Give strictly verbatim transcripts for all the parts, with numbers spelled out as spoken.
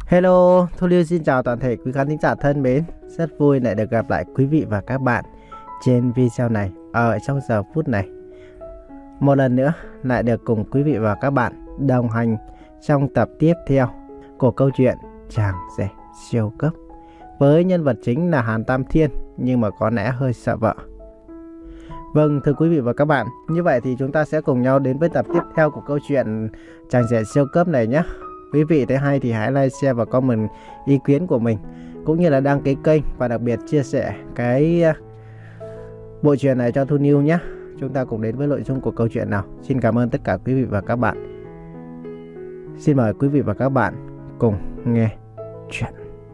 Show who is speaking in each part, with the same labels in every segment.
Speaker 1: Hello, Thu Liêu xin chào toàn thể quý khán thính giả thân mến. Rất vui lại được gặp lại quý vị và các bạn trên video này ở trong giờ phút này. Một lần nữa lại được cùng quý vị và các bạn đồng hành trong tập tiếp theo của câu chuyện Chàng rể siêu cấp với nhân vật chính là Hàn Tam Thiên nhưng mà có lẽ hơi sợ vợ. Vâng, thưa quý vị và các bạn, như vậy thì chúng ta sẽ cùng nhau đến với tập tiếp theo của câu chuyện Chàng rể siêu cấp này nhé. Quý vị thấy hay thì hãy like, share và comment ý kiến của mình, cũng như là đăng ký kênh và đặc biệt chia sẻ cái bộ truyện này cho Thu Niu nhé. Chúng ta cùng đến với nội dung của câu chuyện nào. Xin cảm ơn tất cả quý vị và các bạn. Xin mời quý vị và các bạn cùng nghe chuyện.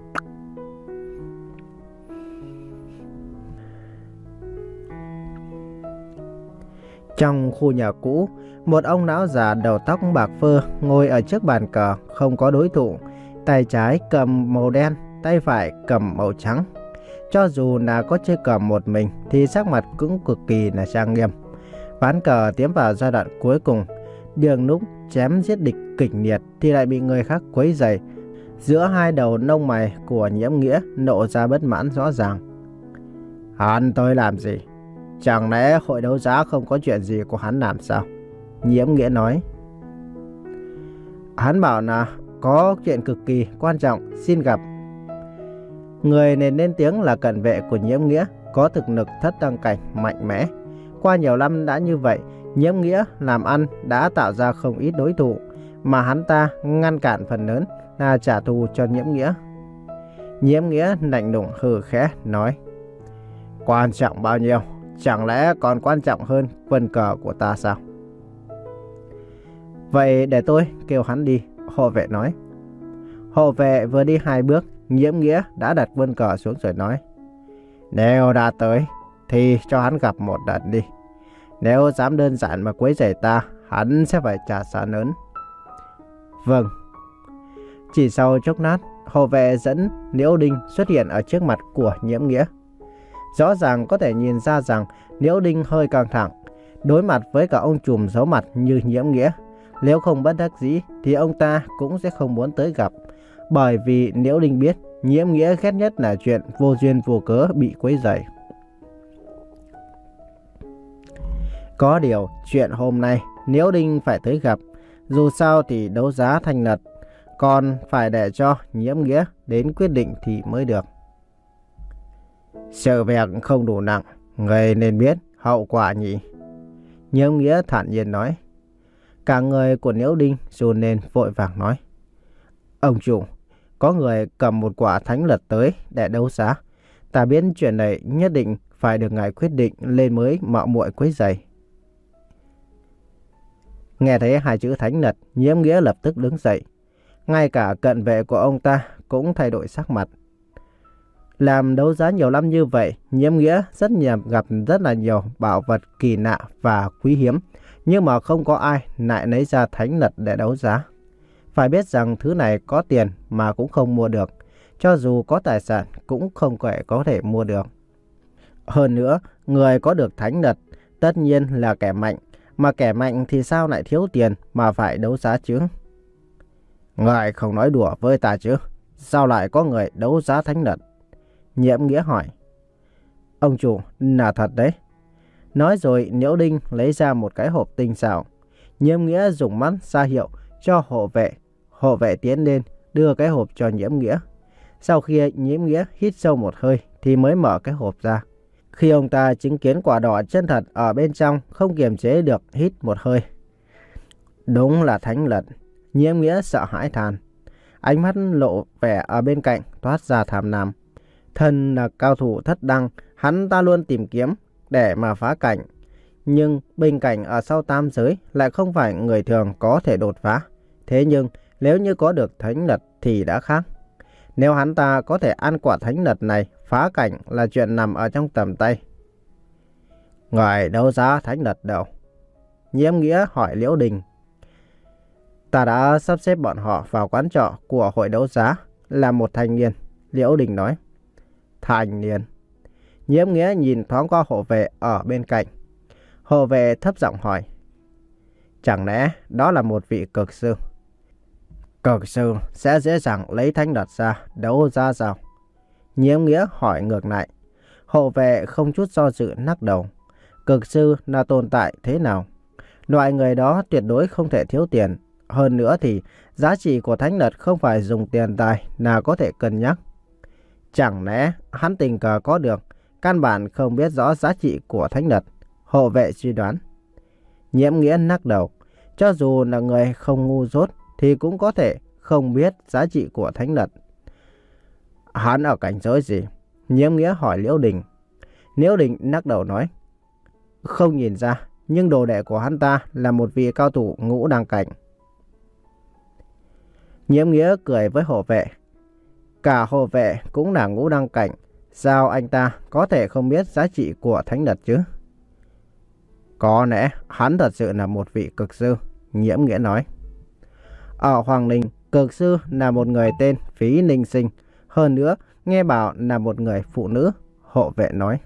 Speaker 1: Trong khu nhà cũ, một ông lão già đầu tóc bạc phơ ngồi ở trước bàn cờ không có đối thủ, tay trái cầm màu đen, tay phải cầm màu trắng. Cho dù là có chơi cờ một mình thì sắc mặt cũng cực kỳ là trang nghiêm. Ván cờ tiến vào giai đoạn cuối cùng, đường lúc chém giết địch kịch liệt thì lại bị người khác quấy rầy. Giữa hai đầu lông mày của Nhiễm Nghĩa nộ ra bất mãn rõ ràng. Hắn tới làm gì? Chẳng lẽ hội đấu giá không có chuyện gì của hắn làm sao? Nhiễm Nghĩa nói. Hắn bảo là có chuyện cực kỳ quan trọng xin gặp. Người nên lên tiếng là cận vệ của Nhiễm Nghĩa, có thực lực thất tăng cảnh mạnh mẽ. Qua nhiều năm đã như vậy, Nhiễm Nghĩa làm ăn đã tạo ra không ít đối thủ, mà hắn ta ngăn cản phần lớn là trả thù cho Nhiễm Nghĩa. Nhiễm Nghĩa lạnh lùng hừ khẽ nói. Quan trọng bao nhiêu? Chẳng lẽ còn quan trọng hơn quân cờ của ta sao? Vậy để tôi kêu hắn đi, hộ vệ nói. Hộ vệ vừa đi hai bước, Nhiễm Nghĩa đã đặt quân cờ xuống rồi nói. Nếu đã tới thì cho hắn gặp một lần đi. Nếu dám đơn giản mà quấy rầy ta, hắn sẽ phải trả giá lớn. Vâng. Chỉ sau chốc lát, hộ vệ dẫn Liễu Đinh xuất hiện ở trước mặt của Nhiễm Nghĩa. Rõ ràng có thể nhìn ra rằng Liễu Đinh hơi căng thẳng. Đối mặt với cả ông trùm giấu mặt như Nhiễm Nghĩa, nếu không bất đắc dĩ thì ông ta cũng sẽ không muốn tới gặp. Bởi vì Liễu Đinh biết Nhiễm Nghĩa ghét nhất là chuyện vô duyên vô cớ bị quấy rầy. Có điều chuyện hôm nay Liễu Đinh phải tới gặp. Dù sao thì đấu giá thành lập, còn phải để cho Nhiễm Nghĩa đến quyết định thì mới được. Sự việc không đủ nặng, người nên biết hậu quả nhỉ? Nhiễm Nghĩa thản nhiên nói. Cả người của Liễu Đinh run lên vội vàng nói. Ông chủ, có người cầm một quả thánh lật tới để đấu giá. Ta biết chuyện này nhất định phải được ngài quyết định lên mới mạo muội quấy rầy. Nghe thấy hai chữ thánh lật, Nhiễm Nghĩa lập tức đứng dậy. Ngay cả cận vệ của ông ta cũng thay đổi sắc mặt. Làm đấu giá nhiều năm như vậy, Nhiễm Nghĩa rất nhiều gặp rất là nhiều bảo vật kỳ lạ và quý hiếm, nhưng mà không có ai lại lấy ra thánh lật để đấu giá. Phải biết rằng thứ này có tiền mà cũng không mua được, cho dù có tài sản cũng không thể có thể mua được. Hơn nữa, người có được thánh lật tất nhiên là kẻ mạnh, mà kẻ mạnh thì sao lại thiếu tiền mà phải đấu giá chứ? Ngài không nói đùa với ta chứ? Sao lại có người đấu giá thánh lật? Nhiễm Nghĩa hỏi. Ông chủ, là thật đấy. Nói rồi Liễu Đinh lấy ra một cái hộp tinh xảo. Nhiễm Nghĩa dùng mắt ra hiệu cho hộ vệ. Hộ vệ tiến lên đưa cái hộp cho Nhiễm Nghĩa. Sau khi Nhiễm Nghĩa hít sâu một hơi thì mới mở cái hộp ra. Khi ông ta chứng kiến quả đỏ chân thật ở bên trong, không kiềm chế được hít một hơi. Đúng là thánh lật. Nhiễm Nghĩa sợ hãi than. Ánh mắt lộ vẻ ở bên cạnh toát ra tham lam. Thân là cao thủ thất đăng, hắn ta luôn tìm kiếm để mà phá cảnh. Nhưng bình cảnh ở sau tam giới lại không phải người thường có thể đột phá. Thế nhưng nếu như có được thánh lật thì đã khác. Nếu hắn ta có thể ăn quả thánh lật này, phá cảnh là chuyện nằm ở trong tầm tay. Người đấu giá thánh lật đâu? Nhiễm Nghĩa hỏi Liễu Đình. Ta đã sắp xếp bọn họ vào quán trọ của hội đấu giá, là một thanh niên. Liễu Đình nói. Thanh niên? Nhiễm Nghĩa nhìn thoáng qua hộ vệ ở bên cạnh. Hộ vệ thấp giọng hỏi. Chẳng lẽ đó là một vị cực sư? Cực sư sẽ dễ dàng lấy thánh luật ra đấu giá sao? Nhiễm Nghĩa hỏi ngược lại. Hộ vệ không chút do dự lắc đầu. Cực sư là tồn tại thế nào? Loại người đó tuyệt đối không thể thiếu tiền. Hơn nữa thì giá trị của thánh luật không phải dùng tiền tài là có thể cân nhắc. Chẳng lẽ hắn tình cờ có được, căn bản không biết rõ giá trị của thánh luật? Hộ vệ suy đoán. Nhiễm Nghĩa lắc đầu. Cho dù là người không ngu dốt thì cũng có thể không biết giá trị của thánh luật. Hắn ở cảnh giới gì? Nhiễm Nghĩa hỏi Liễu Đình. Liễu Đình lắc đầu nói. Không nhìn ra, nhưng đồ đệ của hắn ta là một vị cao thủ ngũ đăng cảnh. Nhiễm Nghĩa cười với hộ vệ. Cả hộ vệ cũng là ngũ đăng cảnh, sao anh ta có thể không biết giá trị của thánh luật chứ? Có lẽ hắn thật sự là một vị cực sư, Nhiễm Nghĩa nói. Ở Hoàng Ninh, cực sư là một người tên Phí Ninh Sinh. Hơn nữa, nghe bảo là một người phụ nữ, hộ vệ nói.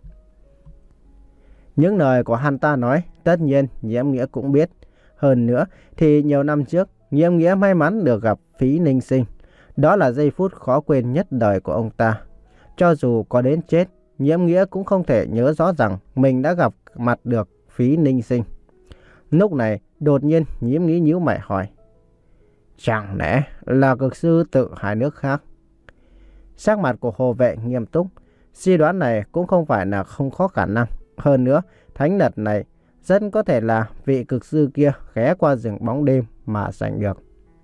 Speaker 1: Những lời của hắn ta nói, tất nhiên Nhiễm Nghĩa cũng biết. Hơn nữa, thì nhiều năm trước, Nhiễm Nghĩa may mắn được gặp Phí Ninh Sinh. Đó là giây phút khó quên nhất đời của ông ta. Cho dù có đến chết, Nhiễm Nghĩa cũng không thể nhớ rõ rằng mình đã gặp mặt được Phí Ninh Sinh. Lúc này, đột nhiên Nhiễm Nghĩa nhíu mày hỏi. Chẳng lẽ là cực sư tự hai nước khác? Sắc mặt của hộ vệ nghiêm túc. Suy đoán này cũng không phải là không có khả năng. Hơn nữa, thánh luật này rất có thể là vị cực sư kia ghé qua rừng bóng đêm mà giành được.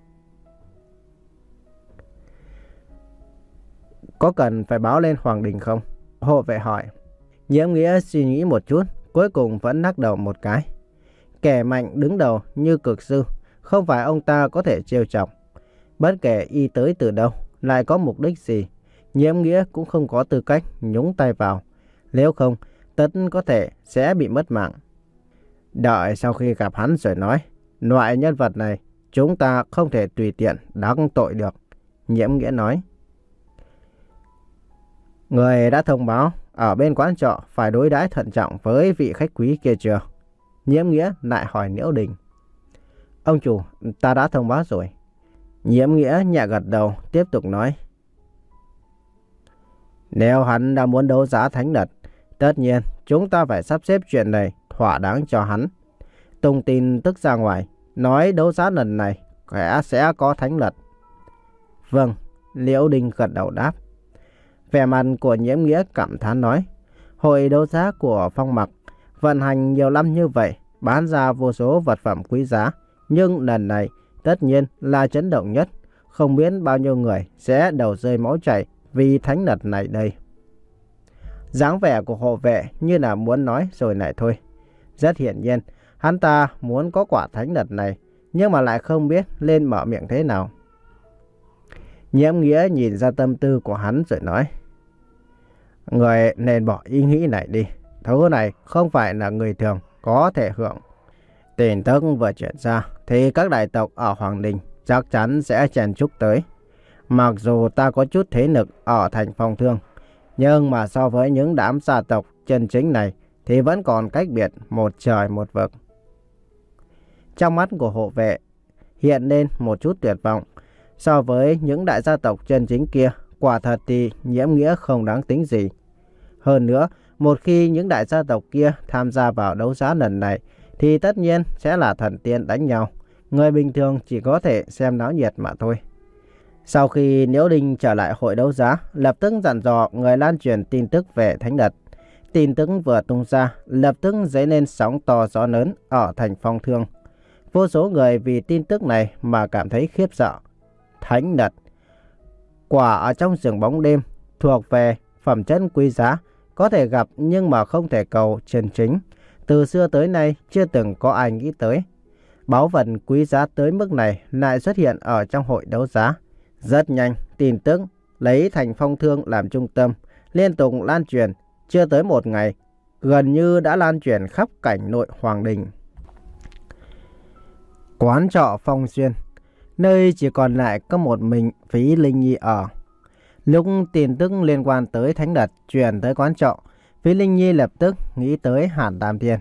Speaker 1: Có cần phải báo lên Hoàng Đình không? Hộ vệ hỏi. Nhiễm Nghĩa suy nghĩ một chút, cuối cùng vẫn lắc đầu một cái. Kẻ mạnh đứng đầu như cực sư, không phải ông ta có thể trêu chọc. Bất kể y tới từ đâu, lại có mục đích gì, Nhiễm Nghĩa cũng không có tư cách nhúng tay vào. Nếu không, tất có thể sẽ bị mất mạng. Đợi sau khi gặp hắn rồi nói. Loại nhân vật này chúng ta không thể tùy tiện đắc tội được, Nhiễm Nghĩa nói. Người đã thông báo ở bên quán trọ phải đối đãi thận trọng với vị khách quý kia chưa? Nhiễm Nghĩa lại hỏi Liễu Đình. Ông chủ, ta đã thông báo rồi. Nhiễm Nghĩa nhẹ gật đầu, tiếp tục nói. Nếu hắn đã muốn đấu giá thánh luật, tất nhiên chúng ta phải sắp xếp chuyện này thỏa đáng cho hắn. Tung tin tức ra ngoài, nói đấu giá lần này kẻ sẽ có thánh luật. Vâng, Liễu Đình gật đầu đáp. Vẻ mặt của Nhiễm Nghĩa cảm thán nói. Hội đấu giá của Phong Mặc vận hành nhiều năm như vậy, bán ra vô số vật phẩm quý giá. Nhưng lần này tất nhiên là chấn động nhất. Không biết bao nhiêu người sẽ đầu rơi máu chảy vì thánh luật này đây. Dáng vẻ của hộ vệ như là muốn nói rồi lại thôi. Rất hiển nhiên, hắn ta muốn có quả thánh luật này, nhưng mà lại không biết lên mở miệng thế nào. Nhiễm Nghĩa nhìn ra tâm tư của hắn rồi nói. Người nên bỏ ý nghĩ này đi. Thứ này không phải là người thường có thể hưởng. Tin tức vừa chuyển ra thì các đại tộc ở Hoàng Đình chắc chắn sẽ chen chúc tới. Mặc dù ta có chút thế lực ở thành Phong Thương, nhưng mà so với những đám gia tộc chân chính này thì vẫn còn cách biệt một trời một vực. Trong mắt của hộ vệ hiện lên một chút tuyệt vọng. So với những đại gia tộc chân chính kia, quả thật thì Nhiễm Nghĩa không đáng tính gì. Hơn nữa, một khi những đại gia tộc kia tham gia vào đấu giá lần này thì tất nhiên sẽ là thần tiên đánh nhau. Người bình thường chỉ có thể xem náo nhiệt mà thôi. Sau khi Liễu Đình trở lại hội đấu giá, lập tức dặn dò người lan truyền tin tức về thánh luật. Tin tức vừa tung ra, lập tức dấy lên sóng to gió lớn ở thành Phong Thương. Vô số người vì tin tức này mà cảm thấy khiếp sợ. Thánh luật, quả ở trong rừng bóng đêm, thuộc về phẩm chất quý giá, có thể gặp nhưng mà không thể cầu chân chính. Từ xưa tới nay chưa từng có ai nghĩ tới. Báu vật quý giá tới mức này lại xuất hiện ở trong hội đấu giá. Rất nhanh, tin tức lấy thành Phong Thương làm trung tâm, liên tục lan truyền. Chưa tới một ngày, gần như đã lan truyền khắp cảnh nội Hoàng Đình. Quán trọ Phong Xuyên, nơi chỉ còn lại có một mình Phí Linh Nhi ở. Lúc tin tức liên quan tới thánh luật truyền tới quán trọ, Phí Linh Nhi lập tức nghĩ tới Hàn Tam Thiên.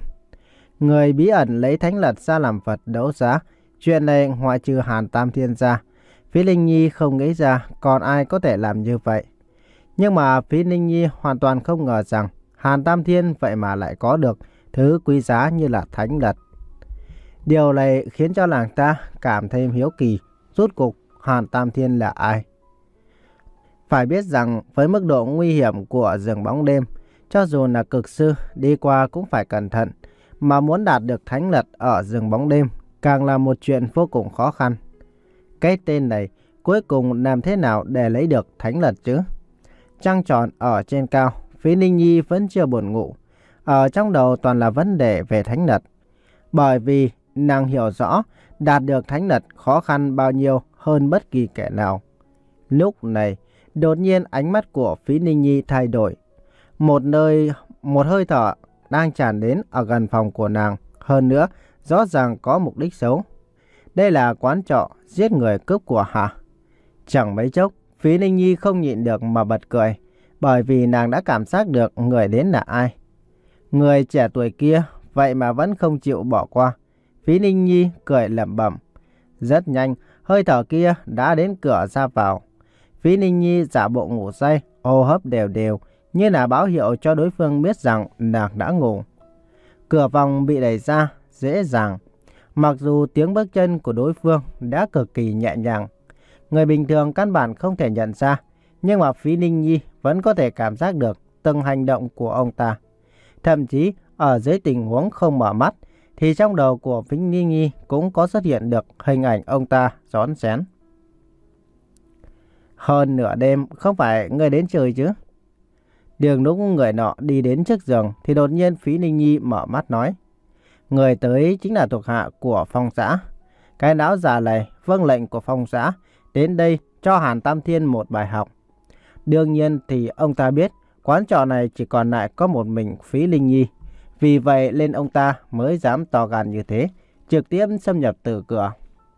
Speaker 1: Người bí ẩn lấy thánh luật ra làm vật đấu giá. Chuyện này ngoại trừ Hàn Tam Thiên ra Phí Linh Nhi không nghĩ ra còn ai có thể làm như vậy. Nhưng mà Phí Linh Nhi hoàn toàn không ngờ rằng Hàn Tam Thiên vậy mà lại có được thứ quý giá như là thánh lật. Điều này khiến cho nàng ta cảm thấy hiếu kỳ, rốt cuộc Hàn Tam Thiên là ai. Phải biết rằng với mức độ nguy hiểm của rừng bóng đêm, cho dù là cực sư đi qua cũng phải cẩn thận, mà muốn đạt được thánh lật ở rừng bóng đêm càng là một chuyện vô cùng khó khăn. Cái tên này cuối cùng làm thế nào để lấy được thánh lật chứ? Trăng tròn ở trên cao, Phí Ninh Nhi vẫn chưa buồn ngủ. Ở trong đầu toàn là vấn đề về thánh lật. Bởi vì nàng hiểu rõ đạt được thánh lật khó khăn bao nhiêu hơn bất kỳ kẻ nào. Lúc này, đột nhiên ánh mắt của Phí Ninh Nhi thay đổi. Một nơi, một hơi thở đang tràn đến ở gần phòng của nàng. Hơn nữa, rõ ràng có mục đích xấu. Đây là quán trọ giết người cướp của hả? Chẳng mấy chốc, Phí Ninh Nhi không nhịn được mà bật cười. Bởi vì nàng đã cảm giác được người đến là ai. Người trẻ tuổi kia vậy mà vẫn không chịu bỏ qua. Phí Ninh Nhi cười lẩm bẩm. Rất nhanh, hơi thở kia đã đến cửa ra vào. Phí Ninh Nhi giả bộ ngủ say, hô hấp đều đều, như là báo hiệu cho đối phương biết rằng nàng đã ngủ. Cửa phòng bị đẩy ra, dễ dàng. Mặc dù tiếng bước chân của đối phương đã cực kỳ nhẹ nhàng, người bình thường căn bản không thể nhận ra, nhưng mà Phí Ninh Nhi vẫn có thể cảm giác được từng hành động của ông ta. Thậm chí, ở dưới tình huống không mở mắt, thì trong đầu của Phí Ninh Nhi cũng có xuất hiện được hình ảnh ông ta rón rén. Hơn nửa đêm, không phải người đến chơi chứ? Đường lúc người nọ đi đến trước giường, thì đột nhiên Phí Ninh Nhi mở mắt nói. Người tới chính là thuộc hạ của Phong Xã. Cái lão già này vâng lệnh của Phong Xã đến đây cho Hàn Tam Thiên một bài học. Đương nhiên thì ông ta biết quán trọ này chỉ còn lại có một mình Phí Linh Nhi. Vì vậy nên ông ta mới dám to gan như thế, trực tiếp xâm nhập từ cửa.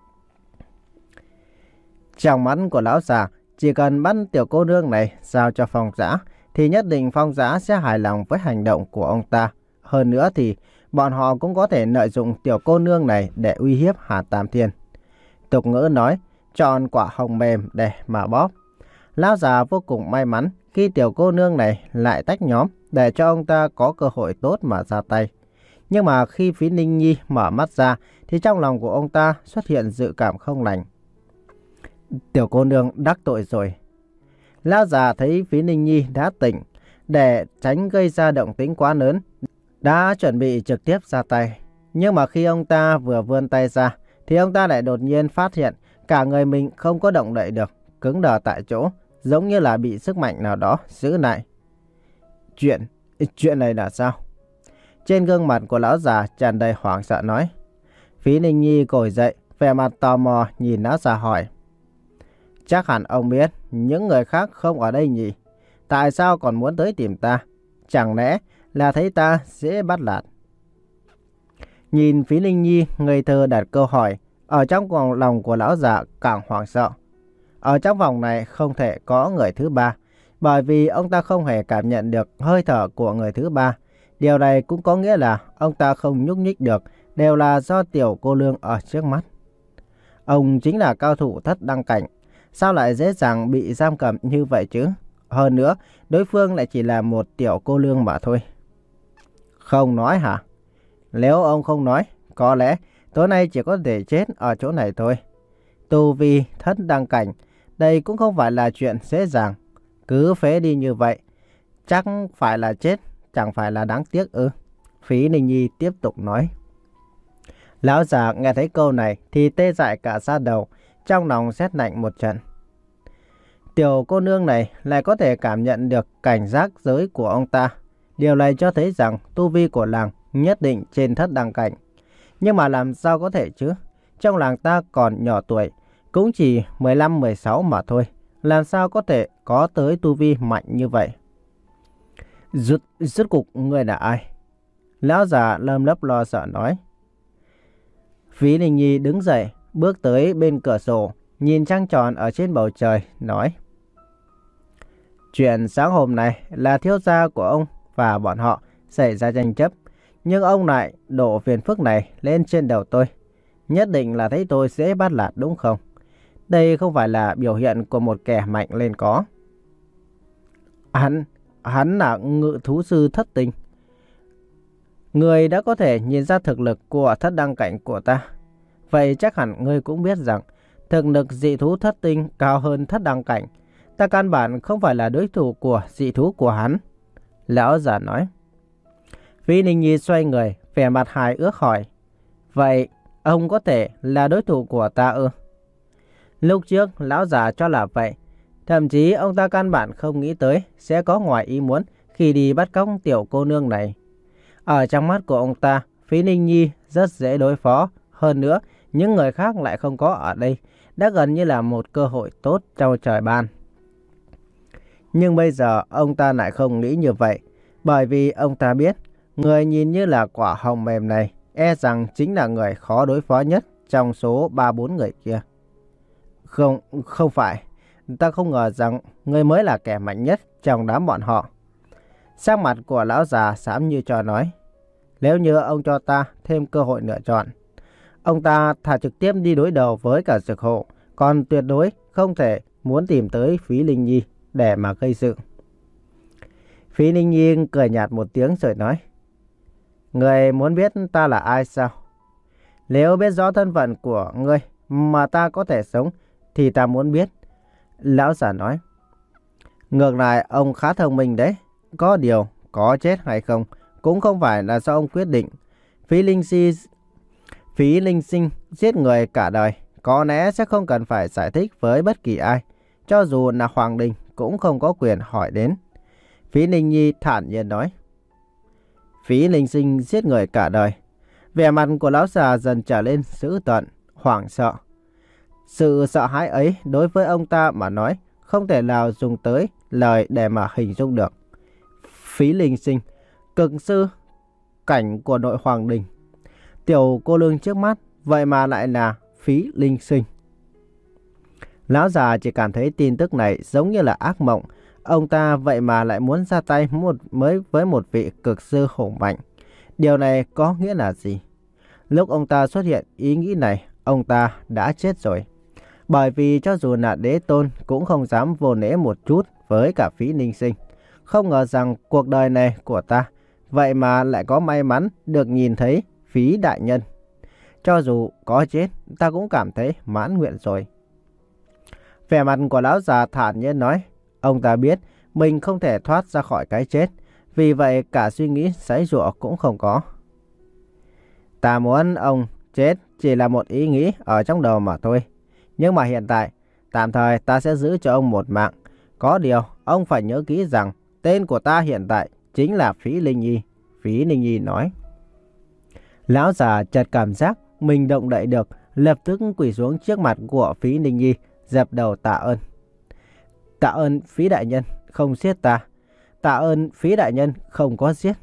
Speaker 1: Trong mắt của lão già, chỉ cần bắt tiểu cô nương này giao cho Phong Xã, thì nhất định Phong Xã sẽ hài lòng với hành động của ông ta. Hơn nữa thì bọn họ cũng có thể lợi dụng tiểu cô nương này để uy hiếp Hàn Tam Thiên. Tục ngữ nói, chọn quả hồng mềm để mà bóp. Lão già vô cùng may mắn khi tiểu cô nương này lại tách nhóm để cho ông ta có cơ hội tốt mà ra tay. Nhưng mà khi Phí Ninh Nhi mở mắt ra thì trong lòng của ông ta xuất hiện dự cảm không lành. Tiểu cô nương đắc tội rồi. Lão già thấy Phí Ninh Nhi đã tỉnh, để tránh gây ra động tĩnh quá lớn, đã chuẩn bị trực tiếp ra tay. Nhưng mà khi ông ta vừa vươn tay ra thì ông ta lại đột nhiên phát hiện cả người mình không có động đậy được, cứng đờ tại chỗ, giống như là bị sức mạnh nào đó giữ lại. Chuyện, chuyện này là sao? Trên gương mặt của lão già tràn đầy hoảng sợ nói. Phí Ninh Nhi ngồi dậy, vẻ mặt tò mò nhìn lão già hỏi. Chắc hẳn ông biết những người khác không ở đây nhỉ? Tại sao còn muốn tới tìm ta? Chẳng lẽ là thấy ta dễ bắt nạt? Nhìn Phí Ninh Nhi ngây thơ đặt câu hỏi, ở trong lòng của lão già càng hoảng sợ. Ở trong vòng này không thể có người thứ ba, bởi vì ông ta không hề cảm nhận được hơi thở của người thứ ba. Điều này cũng có nghĩa là ông ta không nhúc nhích được, đều là do tiểu cô nương ở trước mắt. Ông chính là cao thủ thất đăng cảnh, sao lại dễ dàng bị giam cầm như vậy chứ? Hơn nữa, đối phương lại chỉ là một tiểu cô nương mà thôi. Không nói hả? Nếu ông không nói, có lẽ tối nay chỉ có thể chết ở chỗ này thôi. Tu vi thất đăng cảnh, đây cũng không phải là chuyện dễ dàng. Cứ phế đi như vậy, chắc phải là chết, chẳng phải là đáng tiếc ư? Phí Ninh Nhi tiếp tục nói. Lão già nghe thấy câu này thì tê dại cả da đầu, trong lòng rét lạnh một trận. Tiểu cô nương này lại có thể cảm nhận được cảnh giác giới của ông ta. Điều này cho thấy rằng tu vi của làng nhất định trên thất đăng cảnh. Nhưng mà làm sao có thể chứ? Trong làng ta còn nhỏ tuổi, cũng chỉ mười lăm mười sáu mà thôi. Làm sao có thể có tới tu vi mạnh như vậy? Rốt, rốt cục người là ai? Lão già lơm lấp lo sợ nói. Phí Ninh Nhi đứng dậy, bước tới bên cửa sổ, nhìn trăng tròn ở trên bầu trời, nói. Chuyện sáng hôm nay là thiếu gia của ông và bọn họ xảy ra tranh chấp. Nhưng ông lại đổ phiền phức này lên trên đầu tôi. Nhất định là thấy tôi dễ bắt nạt đúng không? Đây không phải là biểu hiện của một kẻ mạnh lên có. Hắn, hắn là ngự thú sư thất tinh. Người đã có thể nhìn ra thực lực của thất đăng cảnh của ta. Vậy chắc hẳn ngươi cũng biết rằng thực lực dị thú thất tinh cao hơn thất đăng cảnh. Ta căn bản không phải là đối thủ của dị thú của hắn. Lão già nói. Phí Ninh Nhi xoay người, vẻ mặt hài ước hỏi. Vậy ông có thể là đối thủ của ta ư? Lúc trước lão già cho là vậy. Thậm chí ông ta căn bản không nghĩ tới sẽ có ngoài ý muốn khi đi bắt cóc tiểu cô nương này. Ở trong mắt của ông ta, Phí Ninh Nhi rất dễ đối phó. Hơn nữa, những người khác lại không có ở đây. Đã gần như là một cơ hội tốt trong trời ban. Nhưng bây giờ ông ta lại không nghĩ như vậy. Bởi vì ông ta biết, người nhìn như là quả hồng mềm này e rằng chính là người khó đối phó nhất trong số ba bốn người kia. Không, không phải. Ta không ngờ rằng ngươi mới là kẻ mạnh nhất trong đám bọn họ. Sắc mặt của lão già xám như cho nói. Nếu như ông cho ta thêm cơ hội lựa chọn, ông ta thà trực tiếp đi đối đầu với cả Dược Hộ, còn tuyệt đối không thể muốn tìm tới Phí Linh Nhi để mà gây sự. Phí Linh Nhi cười nhạt một tiếng rồi nói. Người muốn biết ta là ai sao? Nếu biết rõ thân phận của ngươi mà ta có thể sống thì ta muốn biết. Lão già nói. Ngược lại ông khá thông minh đấy. Có điều có chết hay không cũng không phải là do ông quyết định. Phí Linh Si, Phí Linh Sinh giết người cả đời, có lẽ sẽ không cần phải giải thích với bất kỳ ai. Cho dù là Hoàng Đình cũng không có quyền hỏi đến. Phí Linh Nhi thản nhiên nói. Phí Linh Sinh giết người cả đời. Vẻ mặt của lão già dần trở lên dữ tợn, hoảng sợ. Sự sợ hãi ấy đối với ông ta mà nói không thể nào dùng tới lời để mà hình dung được. Phí Linh Sinh, cực sư cảnh của nội Hoàng Đình. Tiểu cô nương trước mắt vậy mà lại là Phí Linh Sinh. Lão già chỉ cảm thấy tin tức này giống như là ác mộng. Ông ta vậy mà lại muốn ra tay một mới với một vị cực sư hùng mạnh. Điều này có nghĩa là gì? Lúc ông ta xuất hiện ý nghĩ này, ông ta đã chết rồi. Bởi vì cho dù là đế tôn cũng không dám vô lễ một chút với cả Phí Linh Sinh. Không ngờ rằng cuộc đời này của ta vậy mà lại có may mắn được nhìn thấy Phí đại nhân. Cho dù có chết, ta cũng cảm thấy mãn nguyện rồi. Vẻ mặt của lão già thản nhiên nói. Ông ta biết mình không thể thoát ra khỏi cái chết. Vì vậy cả suy nghĩ giãy giụa cũng không có. Ta muốn ông chết chỉ là một ý nghĩ ở trong đầu mà thôi. Nhưng mà hiện tại, tạm thời ta sẽ giữ cho ông một mạng. Có điều, ông phải nhớ kỹ rằng tên của ta hiện tại chính là Phí Linh Nhi. Phí Linh Nhi nói. Lão già chợt cảm giác mình động đậy được, lập tức quỳ xuống trước mặt của Phí Linh Nhi, dập đầu tạ ơn. Tạ ơn Phí đại nhân không giết ta. Tạ ơn Phí đại nhân không có giết.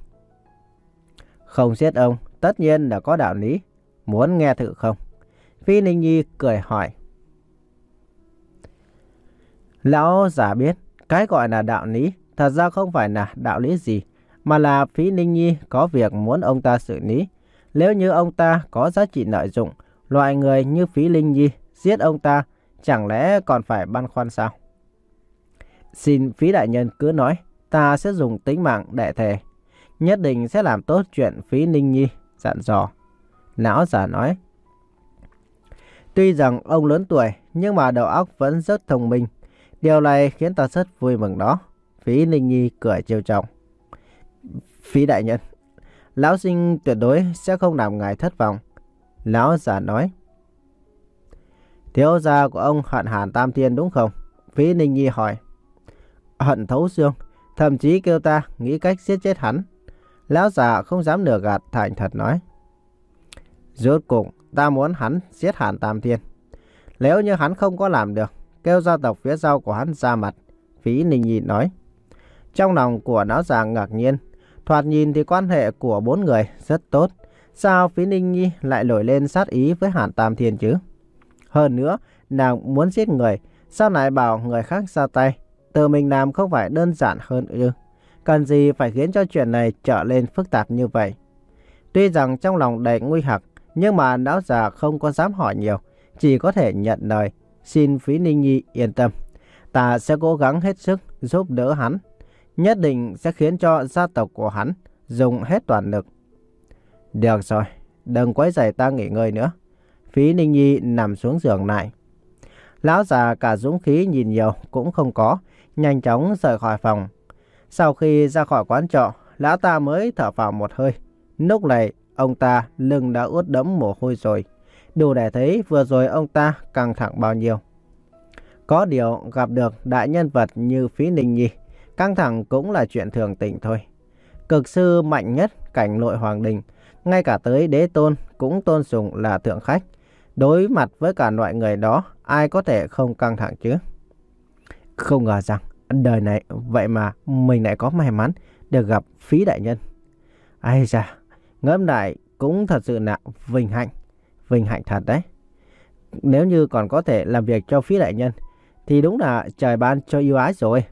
Speaker 1: Không giết ông, tất nhiên là có đạo lý. Muốn nghe thử không? Phí Linh Nhi cười hỏi. Lão già biết, cái gọi là đạo lý thật ra không phải là đạo lý gì, mà là Phí Linh Nhi có việc muốn ông ta xử lý. Nếu như ông ta có giá trị lợi dụng, loại người như Phí Linh Nhi giết ông ta, chẳng lẽ còn phải băn khoăn sao? Xin Phí đại nhân cứ nói, ta sẽ dùng tính mạng để thề. Nhất định sẽ làm tốt chuyện Phí Linh Nhi dặn dò. Lão già nói. Tuy rằng ông lớn tuổi, nhưng mà đầu óc vẫn rất thông minh. Điều này khiến ta rất vui mừng đó. Phí Linh Nhi cười trêu chọc. Phí đại nhân, lão sinh tuyệt đối sẽ không làm ngài thất vọng. Lão già nói. Thiếu gia của ông hận Hàn Tam Thiên đúng không? Phí Linh Nhi hỏi. Hận thấu xương, thậm chí kêu ta nghĩ cách giết chết hắn. Lão già không dám lừa gạt, thành thật nói. Rốt cuộc ta muốn hắn giết Hàn Tam Thiên. Nếu như hắn không có làm được, kêu gia tộc phía sau của hắn ra mặt. Phí Linh Nhi nói. Trong lòng của lão già ngạc nhiên. Thoạt nhìn thì quan hệ của bốn người rất tốt. Sao Phí Linh Nhi lại nổi lên sát ý với Hàn Tam Thiên chứ? Hơn nữa, nàng muốn giết người, sao lại bảo người khác ra tay? Tự mình làm không phải đơn giản hơn ư? Cần gì phải khiến cho chuyện này trở lên phức tạp như vậy? Tuy rằng trong lòng đầy nguy hoặc, nhưng mà lão già không có dám hỏi nhiều, chỉ có thể nhận lời. Xin Phí Ninh Nhi yên tâm, ta sẽ cố gắng hết sức giúp đỡ hắn. Nhất định sẽ khiến cho gia tộc của hắn dùng hết toàn lực. Được rồi, đừng quấy rầy ta nghỉ ngơi nữa. Phí Ninh Nhi nằm xuống giường lại. Lão già cả dũng khí nhìn nhiều cũng không có, nhanh chóng rời khỏi phòng. Sau khi ra khỏi quán trọ, lão ta mới thở phào một hơi. Lúc này, ông ta lưng đã ướt đẫm mồ hôi rồi. Đủ để thấy vừa rồi ông ta căng thẳng bao nhiêu. Có điều gặp được đại nhân vật như Phí Ninh Nhi, căng thẳng cũng là chuyện thường tình thôi. Cực sư mạnh nhất cảnh nội hoàng đình, ngay cả tới đế tôn cũng tôn sùng là thượng khách. Đối mặt với cả loại người đó, ai có thể không căng thẳng chứ? Không ngờ rằng đời này vậy mà mình lại có may mắn được gặp Phí đại nhân. Ai da, ngẫm lại cũng thật sự là vinh hạnh, vinh hạnh thật đấy. Nếu như còn có thể làm việc cho Phí đại nhân thì đúng là trời ban cho yêu ái rồi.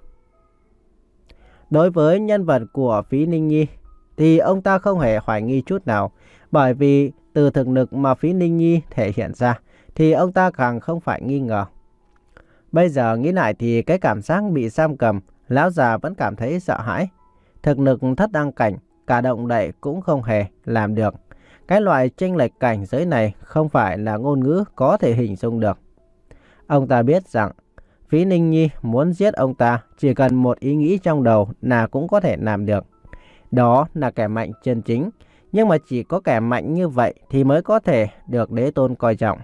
Speaker 1: Đối với nhân vật của Phí Ninh Nhi thì ông ta không hề hoài nghi chút nào, bởi vì từ thực lực mà Phí Ninh Nhi thể hiện ra thì ông ta càng không phải nghi ngờ. Bây giờ nghĩ lại thì cái cảm giác bị giam cầm, lão già vẫn cảm thấy sợ hãi. Thực lực thất đăng cảnh, cả động đậy cũng không hề làm được. Cái loại chênh lệch cảnh giới này không phải là ngôn ngữ có thể hình dung được. Ông ta biết rằng Phí Ninh Nhi muốn giết ông ta chỉ cần một ý nghĩ trong đầu là cũng có thể làm được. Đó là kẻ mạnh chân chính, nhưng mà chỉ có kẻ mạnh như vậy thì mới có thể được đế tôn coi trọng.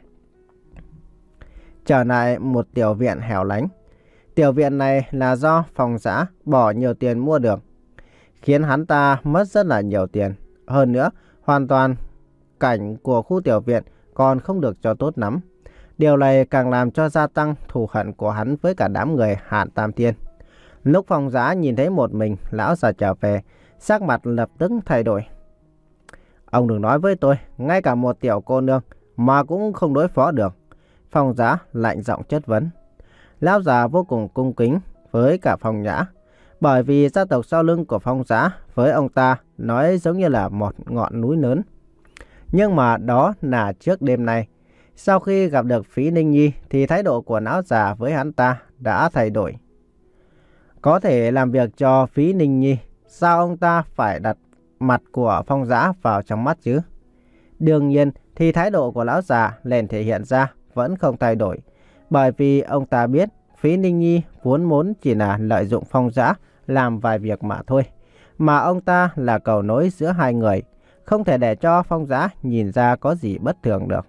Speaker 1: Trở lại một tiểu viện hẻo lánh. Tiểu viện này là do Phong Giã bỏ nhiều tiền mua được, khiến hắn ta mất rất là nhiều tiền. Hơn nữa, hoàn toàn cảnh của khu tiểu viện còn không được cho tốt lắm. Điều này càng làm cho gia tăng thù hận của hắn với cả đám người Hạn Tam Thiên. Lúc Phong Giã nhìn thấy một mình lão già trở về, sắc mặt lập tức thay đổi. Ông đừng nói với tôi, ngay cả một tiểu cô nương mà cũng không đối phó được. Phong Giã lạnh giọng chất vấn. Lão già vô cùng cung kính với cả Phong Nhã, bởi vì gia tộc sau lưng của Phong Giã với ông ta nói giống như là một ngọn núi lớn. Nhưng mà đó là trước đêm nay. Sau khi gặp được Phí Ninh Nhi thì thái độ của lão già với hắn ta đã thay đổi. Có thể làm việc cho Phí Ninh Nhi, sao ông ta phải đặt mặt của Phong Giã vào trong mắt chứ? Đương nhiên thì thái độ của lão già liền thể hiện ra vẫn không thay đổi, bởi vì ông ta biết Phí Ninh Nhi vốn muốn chỉ là lợi dụng Phong Giã làm vài việc mà thôi, mà ông ta là cầu nối giữa hai người, không thể để cho Phong Giã nhìn ra có gì bất thường được.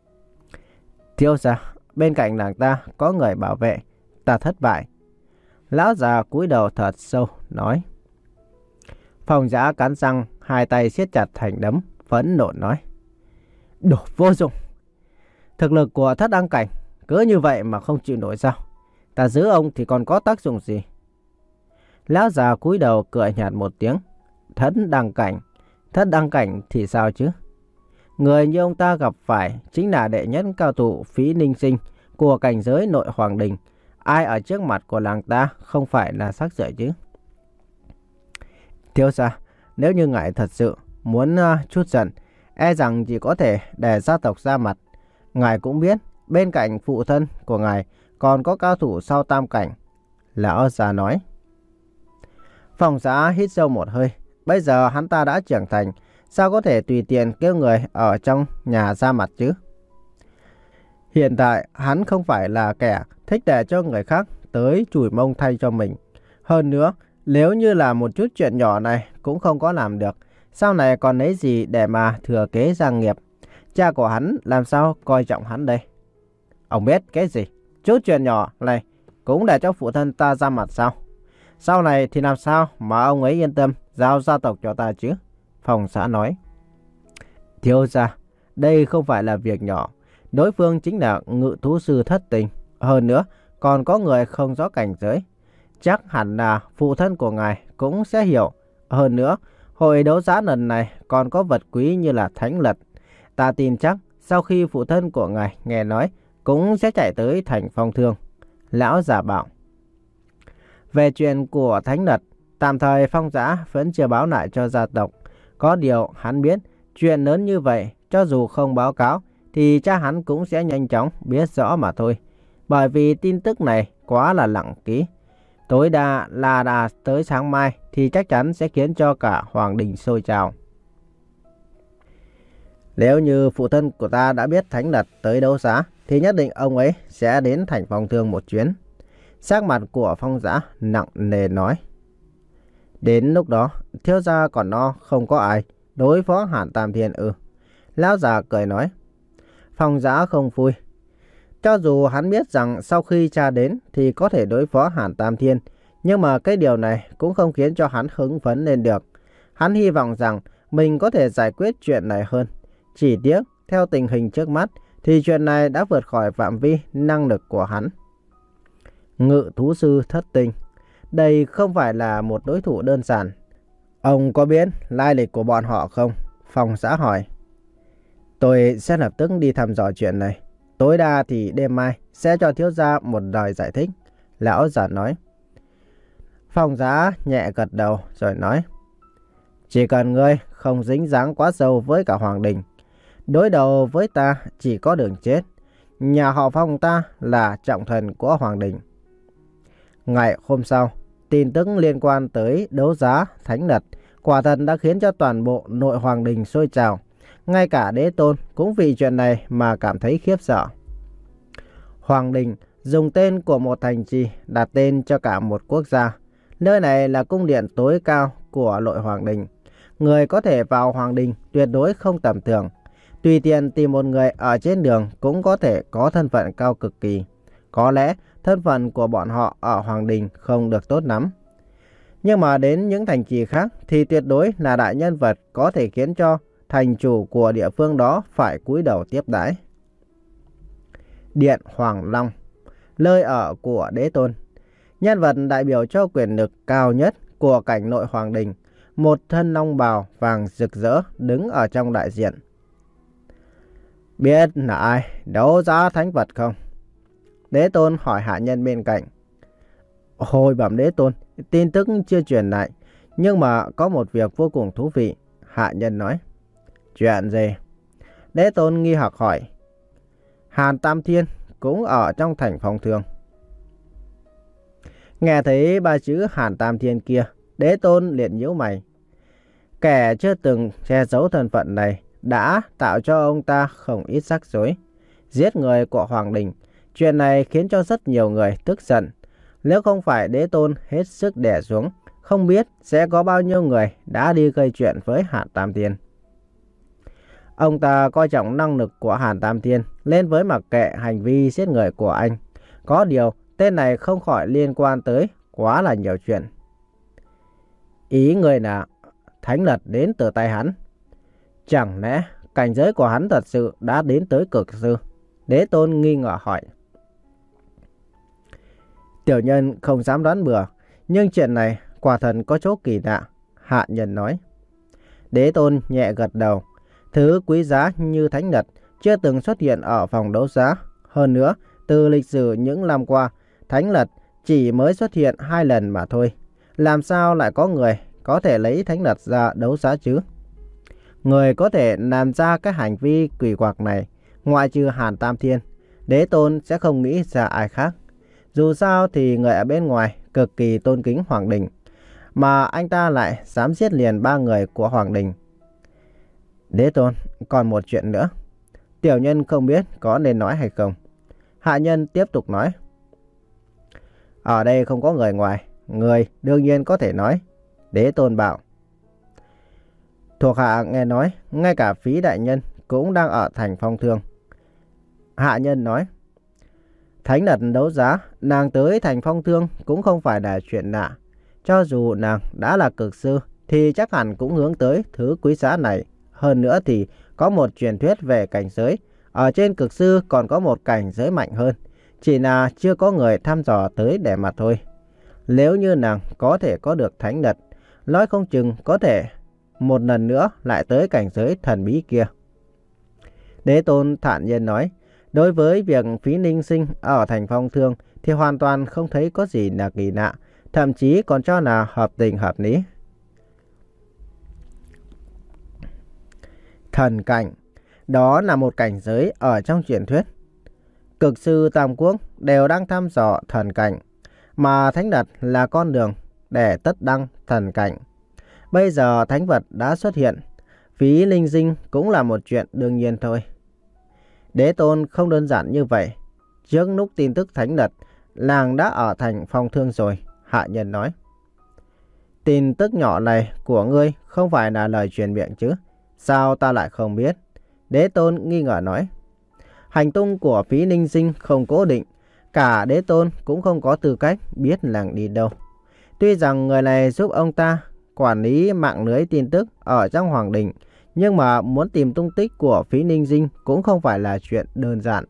Speaker 1: Thiếu gia, bên cạnh nàng ta có người bảo vệ, ta thất bại. Lão già cúi đầu thật sâu nói. Phong Giã cắn răng, hai tay siết chặt thành đấm, phẫn nộ nói. Đồ vô dụng. Thực lực của thất đăng cảnh cứ như vậy mà không chịu nổi sao? Ta giữ ông thì còn có tác dụng gì? Lão già cúi đầu cười nhạt một tiếng. Thất đăng cảnh, thất đăng cảnh thì sao chứ? Người như ông ta gặp phải chính là đệ nhất cao thủ Phí Ninh Sinh của cảnh giới nội hoàng đình. Ai ở trước mặt của làng ta không phải là sắc rưởi chứ? Thiếu gia, nếu như ngài thật sự muốn uh, chút giận, e rằng chỉ có thể để gia tộc ra mặt. Ngài cũng biết, bên cạnh phụ thân của ngài còn có cao thủ sau tam cảnh. Lão già nói. Phong Giã hít sâu một hơi. Bây giờ hắn ta đã trưởng thành, sao có thể tùy tiện kêu người ở trong nhà ra mặt chứ? Hiện tại hắn không phải là kẻ thích để cho người khác tới chùi mông thay cho mình. Hơn nữa, nếu như là một chút chuyện nhỏ này cũng không có làm được, sau này còn lấy gì để mà thừa kế gia nghiệp? Cha của hắn làm sao coi trọng hắn đây? Ông biết cái gì? Chút chuyện nhỏ này cũng để cho phụ thân ta ra mặt sao? Sau này thì làm sao mà ông ấy yên tâm giao gia tộc cho ta chứ? Phong Giã nói. Thiếu gia, đây không phải là việc nhỏ. Đối phương chính là ngự thú sư thất tình. Hơn nữa, còn có người không rõ cảnh giới. Chắc hẳn là phụ thân của ngài cũng sẽ hiểu. Hơn nữa, hội đấu giá lần này còn có vật quý như là thánh lật. Ta tin chắc sau khi phụ thân của ngài nghe nói cũng sẽ chạy tới thành Phong Thương. Lão già bảo. Về chuyện của thánh lật, tạm thời Phong Giã vẫn chưa báo lại cho gia tộc. Có điều hắn biết chuyện lớn như vậy cho dù không báo cáo thì cha hắn cũng sẽ nhanh chóng biết rõ mà thôi. bởi vì tin tức này quá là lặng ký. Tối đa là đã tới sáng mai thì chắc chắn sẽ khiến cho cả Hoàng Đình sôi trào. Nếu như phụ thân của ta đã biết Thánh Lật tới đấu giá thì nhất định ông ấy sẽ đến thành Phong Thương một chuyến. Sắc mặt của Phong Dã nặng nề nói. Đến lúc đó thiếu gia còn no không có ai đối phó Hàn Tam Thiên ư? Lão già cười nói. Phong Dã không vui. Cho dù hắn biết rằng sau khi cha đến thì có thể đối phó Hàn Tam Thiên, nhưng mà cái điều này cũng không khiến cho hắn hứng phấn lên được. Hắn hy vọng rằng mình có thể giải quyết chuyện này hơn. Chỉ tiếc, theo tình hình trước mắt thì chuyện này đã vượt khỏi phạm vi năng lực của hắn. Ngự thú sư thất tinh. Đây không phải là một đối thủ đơn giản. Ông có biết lai lịch của bọn họ không? Phong Dã hỏi. Tôi sẽ lập tức đi thăm dò chuyện này. Tối đa thì đêm mai sẽ cho thiếu gia một lời giải thích. Lão già nói. Phong Dã nhẹ gật đầu rồi nói. Chỉ cần ngươi không dính dáng quá sâu với cả Hoàng Đình, đối đầu với ta chỉ có đường chết. Nhà họ Phong ta là trọng thần của Hoàng Đình. Ngày hôm sau, tin tức liên quan tới đấu giá Thánh Lật quả thật đã khiến cho toàn bộ nội Hoàng Đình sôi trào. Ngay cả Đế Tôn cũng vì chuyện này mà cảm thấy khiếp sợ. Hoàng Đình dùng tên của một thành trì đặt tên cho cả một quốc gia. Nơi này là cung điện tối cao của nội Hoàng Đình. Người có thể vào Hoàng Đình tuyệt đối không tầm thường. Tùy tiện tìm một người ở trên đường cũng có thể có thân phận cao cực kỳ. Có lẽ thân phận của bọn họ ở Hoàng Đình không được tốt lắm. Nhưng mà đến những thành trì khác thì tuyệt đối là đại nhân vật có thể khiến cho thành chủ của địa phương đó phải cúi đầu tiếp đãi. Điện Hoàng Long, nơi ở của Đế Tôn. Nhân vật đại biểu cho quyền lực cao nhất của cảnh nội Hoàng Đình. Một thân long bào vàng rực rỡ đứng ở trong đại diện. Biết là ai đấu giá thánh vật không? Đế Tôn hỏi hạ nhân bên cạnh. Hồi bẩm Đế Tôn, tin tức chưa truyền lại, nhưng mà có một việc vô cùng thú vị. Hạ nhân nói. Chuyện gì? Đế Tôn nghi hoặc hỏi. Hàn Tam Thiên cũng ở trong thành Phong Thương. Nghe thấy ba chữ Hàn Tam Thiên kia, Đế Tôn liền nhíu mày. Kẻ chưa từng che giấu thân phận này đã tạo cho ông ta không ít rắc rối. Giết người của Hoàng Đình, chuyện này khiến cho rất nhiều người tức giận. Nếu không phải Đế Tôn hết sức đè xuống, không biết sẽ có bao nhiêu người đã đi gây chuyện với Hàn Tam Thiên. Ông ta coi trọng năng lực của Hàn Tam Thiên lên với mặc kệ hành vi giết người của anh. Có điều tên này không khỏi liên quan tới quá là nhiều chuyện. Ý người là Thánh Lật đến từ tay hắn. Chẳng lẽ cảnh giới của hắn thật sự đã đến tới cực sư? Đế Tôn nghi ngờ hỏi. Tiểu nhân không dám đoán bừa, nhưng chuyện này quả thật có chỗ kỳ lạ. Hạ nhân nói. Đế Tôn nhẹ gật đầu. Thứ quý giá như Thánh Lật chưa từng xuất hiện ở phòng đấu giá. Hơn nữa, từ lịch sử những năm qua, Thánh Lật chỉ mới xuất hiện hai lần mà thôi. Làm sao lại có người có thể lấy Thánh Lật ra đấu giá chứ? Người có thể làm ra cái hành vi quỷ quặc này, ngoại trừ Hàn Tam Thiên, Đế Tôn sẽ không nghĩ ra ai khác. Dù sao thì người ở bên ngoài cực kỳ tôn kính Hoàng Đình, mà anh ta lại dám giết liền ba người của Hoàng Đình. Đế Tôn, còn một chuyện nữa. Tiểu nhân không biết có nên nói hay không. Hạ nhân tiếp tục nói. Ở đây không có người ngoài, người đương nhiên có thể nói. Đế Tôn bảo. Thuộc hạ nghe nói, ngay cả Phí đại nhân cũng đang ở thành Phong Thương. Hạ nhân nói. Thánh Lật đấu giá, nàng tới thành Phong Thương cũng không phải là chuyện lạ. Cho dù nàng đã là cực sư thì chắc hẳn cũng hướng tới thứ quý giá này. Hơn nữa thì có một truyền thuyết về cảnh giới. Ở trên cực sư còn có một cảnh giới mạnh hơn. Chỉ là chưa có người thăm dò tới để mà thôi. Nếu như nàng có thể có được Thánh Lật, nói không chừng có thể một lần nữa lại tới cảnh giới thần bí kia. Đế Tôn thản nhiên nói. Đối với việc Phí Ninh Sinh ở thành Phong Thương thì hoàn toàn không thấy có gì là kỳ lạ. Thậm chí còn cho là hợp tình hợp lý. Thần cảnh, đó là một cảnh giới ở trong truyền thuyết. Cực sư Tam Quốc đều đang thăm dò thần cảnh, mà thánh vật là con đường để tất đăng thần cảnh. Bây giờ thánh vật đã xuất hiện, phí linh dinh cũng là một chuyện đương nhiên thôi. Đế tôn không đơn giản như vậy. Trước lúc tin tức thánh vật, làng đã ở thành Phong Thương rồi, hạ nhân nói. Tin tức nhỏ này của ngươi không phải là lời truyền miệng chứ? Sao ta lại không biết? Đế tôn nghi ngờ nói. Hành tung của phí ninh sinh không cố định, cả đế tôn cũng không có tư cách biết làng đi đâu. Tuy rằng người này giúp ông ta quản lý mạng lưới tin tức ở trong hoàng đình, nhưng mà muốn tìm tung tích của phí ninh sinh cũng không phải là chuyện đơn giản.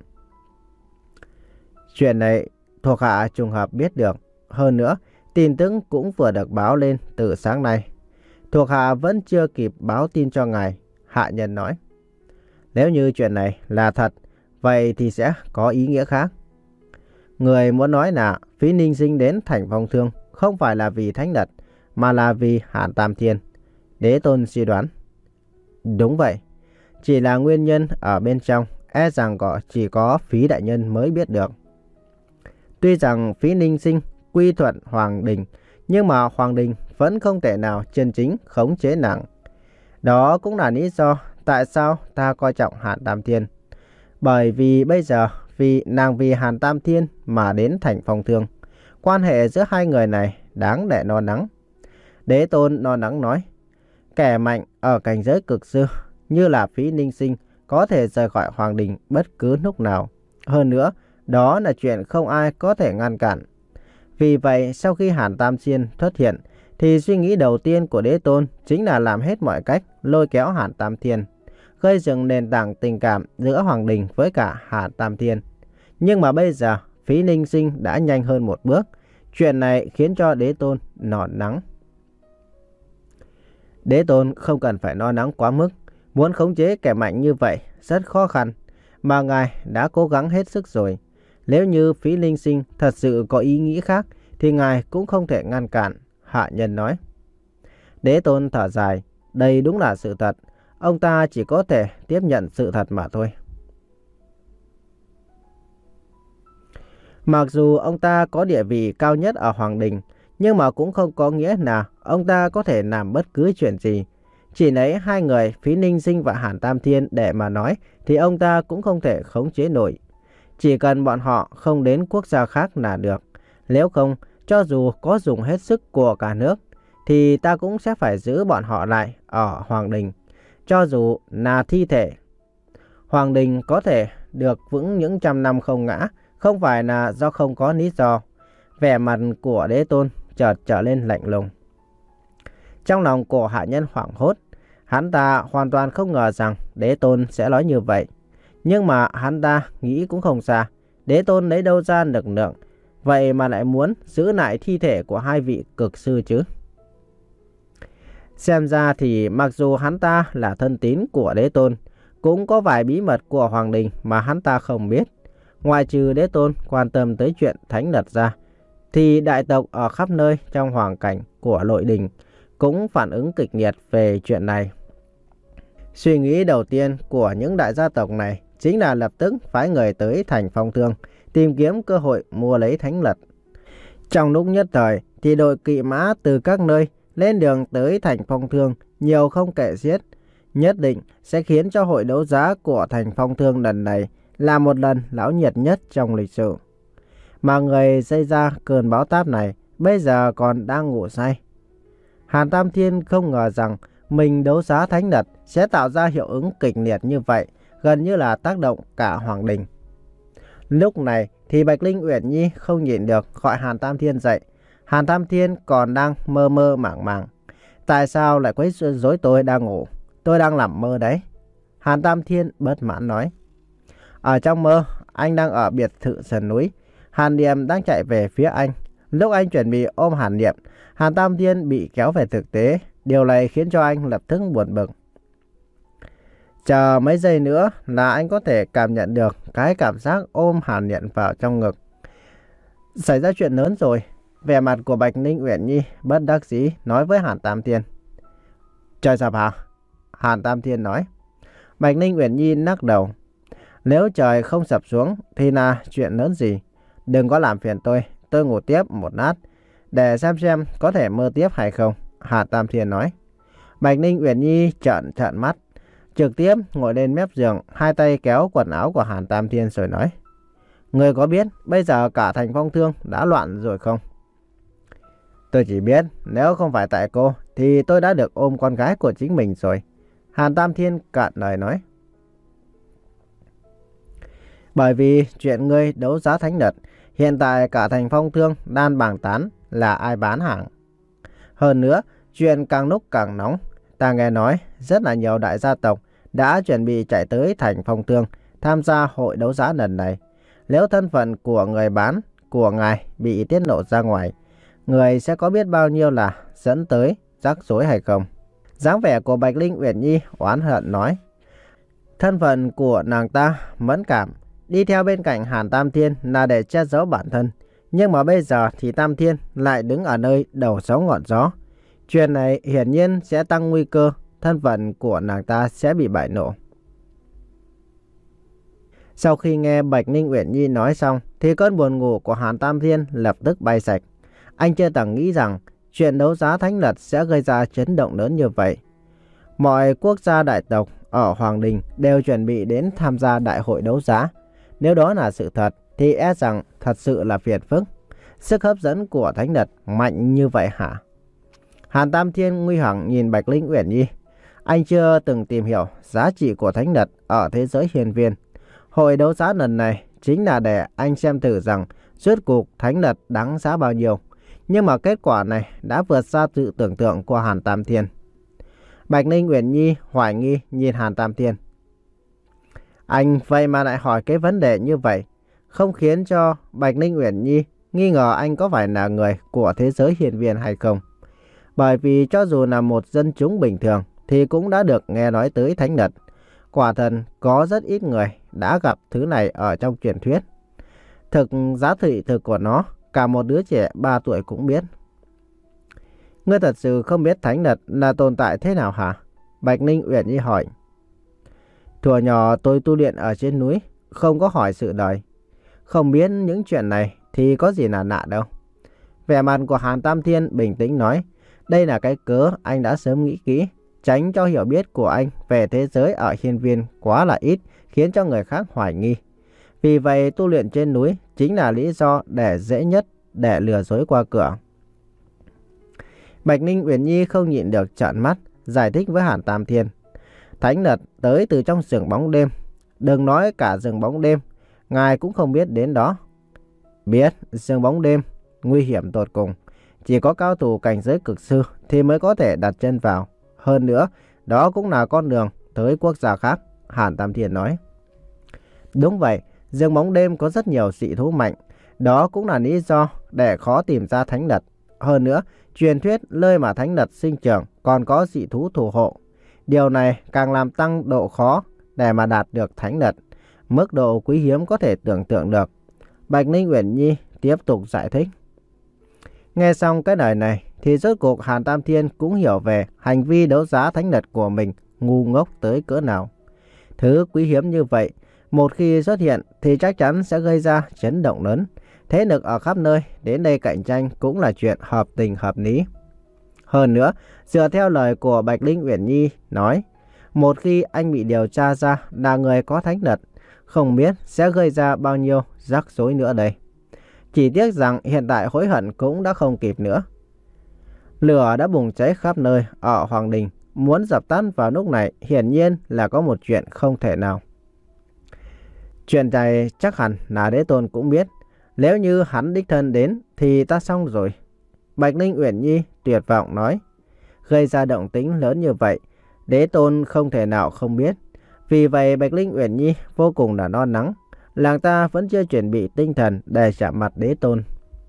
Speaker 1: Chuyện này thuộc hạ trùng hợp biết được. Hơn nữa, tin tức cũng vừa được báo lên từ sáng nay. Thuộc hạ vẫn chưa kịp báo tin cho ngài, hạ nhân nói. Nếu như chuyện này là thật, vậy thì sẽ có ý nghĩa khác. Người muốn nói là phí ninh sinh đến thành Phong Thương không phải là vì thánh vật, mà là vì Hàn Tam Thiên. Đế tôn suy đoán. Đúng vậy. Chỉ là nguyên nhân ở bên trong, e rằng có chỉ có phí đại nhân mới biết được. Tuy rằng phí ninh sinh quy thuận hoàng đình, nhưng mà hoàng đình vẫn không thể nào chân chính khống chế nàng. Đó cũng là lý do tại sao ta coi trọng Hàn Tam Thiên. Bởi vì bây giờ vì nàng vì Hàn Tam Thiên mà đến thành Phong Thương, quan hệ giữa hai người này đáng để lo lắng. Đế tôn lo lắng nói. Kẻ mạnh ở cảnh giới cực sư như là phí ninh sinh có thể rời khỏi hoàng đình bất cứ lúc nào. Hơn nữa, đó là chuyện không ai có thể ngăn cản. Vì vậy, sau khi Hàn Tam Thiên xuất hiện, thì suy nghĩ đầu tiên của đế tôn chính là làm hết mọi cách lôi kéo Hàn Tam Thiên, gây dựng nền tảng tình cảm giữa hoàng đình với cả Hàn Tam Thiên. Nhưng mà bây giờ, phí ninh sinh đã nhanh hơn một bước. Chuyện này khiến cho đế tôn lo lắng. Đế tôn không cần phải lo lắng quá mức. Muốn khống chế kẻ mạnh như vậy rất khó khăn, mà ngài đã cố gắng hết sức rồi. Nếu như phí linh sinh thật sự có ý nghĩ khác, thì ngài cũng không thể ngăn cản, hạ nhân nói. Đế tôn thở dài. Đây đúng là sự thật. Ông ta chỉ có thể tiếp nhận sự thật mà thôi. Mặc dù ông ta có địa vị cao nhất ở hoàng đình, nhưng mà cũng không có nghĩa là ông ta có thể làm bất cứ chuyện gì. Chỉ lấy hai người phí ninh sinh và Hàn Tam Thiên để mà nói, thì ông ta cũng không thể khống chế nổi. Chỉ cần bọn họ không đến quốc gia khác là được. Nếu không, cho dù có dùng hết sức của cả nước, thì ta cũng sẽ phải giữ bọn họ lại ở hoàng đình. Cho dù là thi thể, hoàng đình có thể được vững những trăm năm không ngã, không phải là do không có lý do. Vẻ mặt của đế tôn chợt trở lên lạnh lùng. Trong lòng của hạ nhân hoảng hốt. Hắn ta hoàn toàn không ngờ rằng đế tôn sẽ nói như vậy. Nhưng mà hắn ta nghĩ cũng không xa. Đế tôn lấy đâu ra lực lượng, vậy mà lại muốn giữ lại thi thể của hai vị cực sư chứ? Xem ra thì mặc dù hắn ta là thân tín của đế tôn, cũng có vài bí mật của hoàng đình mà hắn ta không biết. Ngoài trừ đế tôn quan tâm tới chuyện thánh vật ra, thì đại tộc ở khắp nơi trong hoàng cảnh của nội đình cũng phản ứng kịch liệt về chuyện này. Suy nghĩ đầu tiên của những đại gia tộc này chính là lập tức phái người tới thành Phong Thương, tìm kiếm cơ hội mua lấy thánh vật. Trong lúc nhất thời thì đội kỵ mã từ các nơi lên đường tới thành Phong Thương nhiều không kể xiết, nhất định sẽ khiến cho hội đấu giá của thành Phong Thương lần này là một lần náo nhiệt nhất trong lịch sử. Mà người gây ra cơn bão táp này bây giờ còn đang ngủ say. Hàn Tam Thiên không ngờ rằng mình đấu giá thánh vật sẽ tạo ra hiệu ứng kịch liệt như vậy, gần như là tác động cả hoàng đình. Lúc này thì Bạch Linh Uyển Nhi không nhịn được gọi Hàn Tam Thiên dậy. Hàn Tam Thiên còn đang mơ mơ màng màng. Tại sao lại quấy rối tôi đang ngủ? Tôi đang nằm mơ đấy. Hàn Tam Thiên bất mãn nói. Ở trong mơ, anh đang ở biệt thự sườn núi. Hàn Niệm đang chạy về phía anh. Lúc anh chuẩn bị ôm Hàn Niệm, Hàn Tam Thiên bị kéo về thực tế. Điều này khiến cho anh lập tức buồn bực. Chờ mấy giây nữa là anh có thể cảm nhận được cái cảm giác ôm Hàn Niệm vào trong ngực. Xảy ra chuyện lớn rồi. Vẻ mặt của Bạch Ninh Uyển Nhi bất đắc dĩ nói với Hàn Tam Thiên. Trời sập hả? Hàn Tam Thiên nói. Bạch Ninh Uyển Nhi lắc đầu. Nếu trời không sập xuống thì là chuyện lớn gì. Đừng có làm phiền tôi, tôi ngủ tiếp một lát, để xem xem có thể mơ tiếp hay không, Hàn Tam Thiên nói. Bạch Ninh Uyển Nhi trợn trợn mắt, trực tiếp ngồi lên mép giường, hai tay kéo quần áo của Hàn Tam Thiên rồi nói. Người có biết bây giờ cả thành Phong Thương đã loạn rồi không? Tôi chỉ biết nếu không phải tại cô thì tôi đã được ôm con gái của chính mình rồi, Hàn Tam Thiên cạn lời nói. Bởi vì chuyện ngươi đấu giá thánh vật, hiện tại cả thành Phong Thương đang bàn tán là ai bán hàng. Hơn nữa, chuyện càng lúc càng nóng. Ta nghe nói rất là nhiều đại gia tộc đã chuẩn bị chạy tới thành Phong Thương tham gia hội đấu giá lần này. Nếu thân phận của người bán của ngài bị tiết lộ ra ngoài, người sẽ có biết bao nhiêu là dẫn tới rắc rối hay không? Dáng vẻ của Bạch Linh Uyển Nhi oán hận nói. Thân phận của nàng ta mẫn cảm, đi theo bên cạnh Hàn Tam Thiên là để che giấu bản thân. Nhưng mà bây giờ thì Tam Thiên lại đứng ở nơi đầu sóng ngọn gió. Chuyện này hiển nhiên sẽ tăng nguy cơ thân phận của nàng ta sẽ bị bại lộ. Sau khi nghe Bạch Ninh Uyển Nhi nói xong thì cơn buồn ngủ của Hàn Tam Thiên lập tức bay sạch. Anh chưa từng nghĩ rằng chuyện đấu giá thánh vật sẽ gây ra chấn động lớn như vậy. Mọi quốc gia đại tộc ở Hoàng Đình đều chuẩn bị đến tham gia đại hội đấu giá. Nếu đó là sự thật thì e rằng thật sự là phiền phức. Sức hấp dẫn của thánh vật mạnh như vậy hả? Hàn Tam Thiên nguy hoảng nhìn Bạch Linh Uyển Nhi. Anh chưa từng tìm hiểu giá trị của thánh vật ở thế giới hiên viên. Hội đấu giá lần này chính là để anh xem thử rằng rốt cuộc thánh vật đáng giá bao nhiêu. Nhưng mà kết quả này đã vượt xa sự tưởng tượng của Hàn Tam Thiên. Bạch Ninh Uyển Nhi hoài nghi nhìn Hàn Tam Thiên. Anh vậy mà lại hỏi cái vấn đề như vậy, không khiến cho Bạch Ninh Uyển Nhi nghi ngờ anh có phải là người của thế giới hiên viên hay không. Bởi vì cho dù là một dân chúng bình thường thì cũng đã được nghe nói tới thánh vật. Quả thật có rất ít người đã gặp thứ này ở trong truyền thuyết. Thực giá trị thực của nó, cả một đứa trẻ ba tuổi cũng biết. Ngươi thật sự không biết thánh vật là tồn tại thế nào hả? Bạch Ninh Uyển Nhi hỏi. Thuở nhỏ tôi tu luyện ở trên núi, không có hỏi sự đời. Không biết những chuyện này thì có gì là lạ đâu. Vẻ mặt của Hàn Tam Thiên bình tĩnh nói. Đây là cái cớ anh đã sớm nghĩ kỹ, tránh cho hiểu biết của anh về thế giới ở hiên viên quá là ít, khiến cho người khác hoài nghi. Vì vậy tu luyện trên núi chính là lý do để dễ nhất để lừa dối qua cửa. Bạch Ninh Uyển Nhi không nhịn được trợn mắt, giải thích với Hàn Tam Thiên. Thánh vật tới từ trong rừng bóng đêm. Đừng nói cả rừng bóng đêm, ngài cũng không biết đến đó. Biết rừng bóng đêm nguy hiểm tột cùng, chỉ có cao thủ cảnh giới cực sư thì mới có thể đặt chân vào. Hơn nữa, đó cũng là con đường tới quốc gia khác, Hàn Tam Thiên nói. Đúng vậy, rừng bóng đêm có rất nhiều dị thú mạnh. Đó cũng là lý do để khó tìm ra thánh vật. Hơn nữa, truyền thuyết nơi mà thánh vật sinh trưởng còn có dị thú thủ hộ. Điều này càng làm tăng độ khó để mà đạt được thánh vật. Mức độ quý hiếm có thể tưởng tượng được. Bạch Ninh Uyển Nhi tiếp tục giải thích. Nghe xong cái lời này thì rốt cuộc Hàn Tam Thiên cũng hiểu về hành vi đấu giá thánh vật của mình ngu ngốc tới cỡ nào. Thứ quý hiếm như vậy, một khi xuất hiện thì chắc chắn sẽ gây ra chấn động lớn. Thế lực ở khắp nơi đến đây cạnh tranh cũng là chuyện hợp tình hợp lý. Hơn nữa, dựa theo lời của Bạch Linh Uyển Nhi nói, một khi anh bị điều tra ra là người có thánh vật, không biết sẽ gây ra bao nhiêu rắc rối nữa đây. Chỉ tiếc rằng hiện tại hối hận cũng đã không kịp nữa. Lửa đã bùng cháy khắp nơi ở Hoàng Đình, muốn dập tắt vào lúc này hiển nhiên là có một chuyện không thể nào. Chuyện này chắc hẳn là Đế Tôn cũng biết. Nếu như hắn đích thân đến thì ta xong rồi. Bạch Linh Uyển Nhi tuyệt vọng nói. Gây ra động tĩnh lớn như vậy, Đế Tôn không thể nào không biết. Vì vậy Bạch Linh Uyển Nhi vô cùng là lo lắng. Làng ta vẫn chưa chuẩn bị tinh thần để chạm mặt Đế Tôn.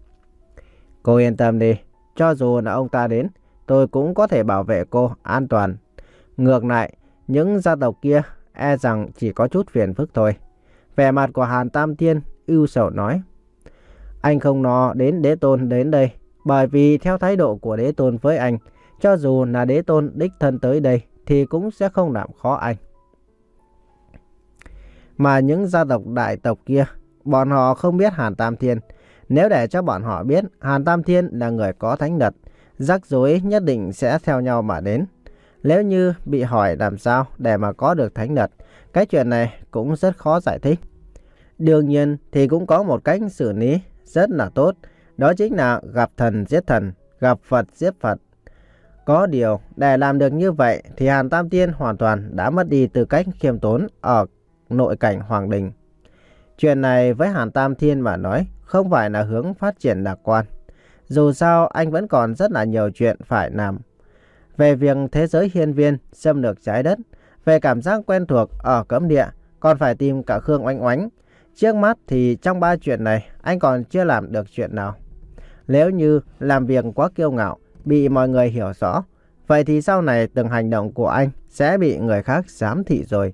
Speaker 1: Cô yên tâm đi, cho dù là ông ta đến, tôi cũng có thể bảo vệ cô an toàn. Ngược lại, những gia tộc kia e rằng chỉ có chút phiền phức thôi. Vẻ mặt của Hàn Tam Thiên ưu sầu nói. Anh không lo đến Đế Tôn đến đây, bởi vì theo thái độ của Đế Tôn với anh, cho dù là Đế Tôn đích thân tới đây thì cũng sẽ không làm khó anh. Mà những gia tộc đại tộc kia, bọn họ không biết Hàn Tam Thiên. Nếu để cho bọn họ biết Hàn Tam Thiên là người có thánh lực, rắc rối nhất định sẽ theo nhau mà đến. Nếu như bị hỏi làm sao để mà có được thánh lực, cái chuyện này cũng rất khó giải thích. Đương nhiên thì cũng có một cách xử lý rất là tốt, đó chính là gặp thần giết thần, gặp Phật giết Phật. Có điều, để làm được như vậy thì Hàn Tam Thiên hoàn toàn đã mất đi tư cách khiêm tốn ở nội cảnh Hoàng Đình. Chuyện này với Hàn Tam Thiên mà nói không phải là hướng phát triển lạc quan. Dù sao anh vẫn còn rất là nhiều chuyện phải làm. Về việc thế giới hiên viên xâm lược trái đất, về cảm giác quen thuộc ở cấm địa, còn phải tìm cả Khương Oanh Oánh. Trước mắt thì trong ba chuyện này anh còn chưa làm được chuyện nào. Nếu như làm việc quá kiêu ngạo, bị mọi người hiểu rõ, vậy thì sau này từng hành động của anh sẽ bị người khác giám thị rồi.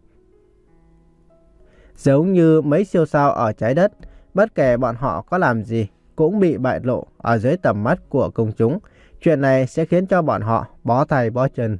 Speaker 1: Giống như mấy siêu sao ở trái đất, bất kể bọn họ có làm gì cũng bị bại lộ ở dưới tầm mắt của công chúng. Chuyện này sẽ khiến cho bọn họ bó tay bó chân.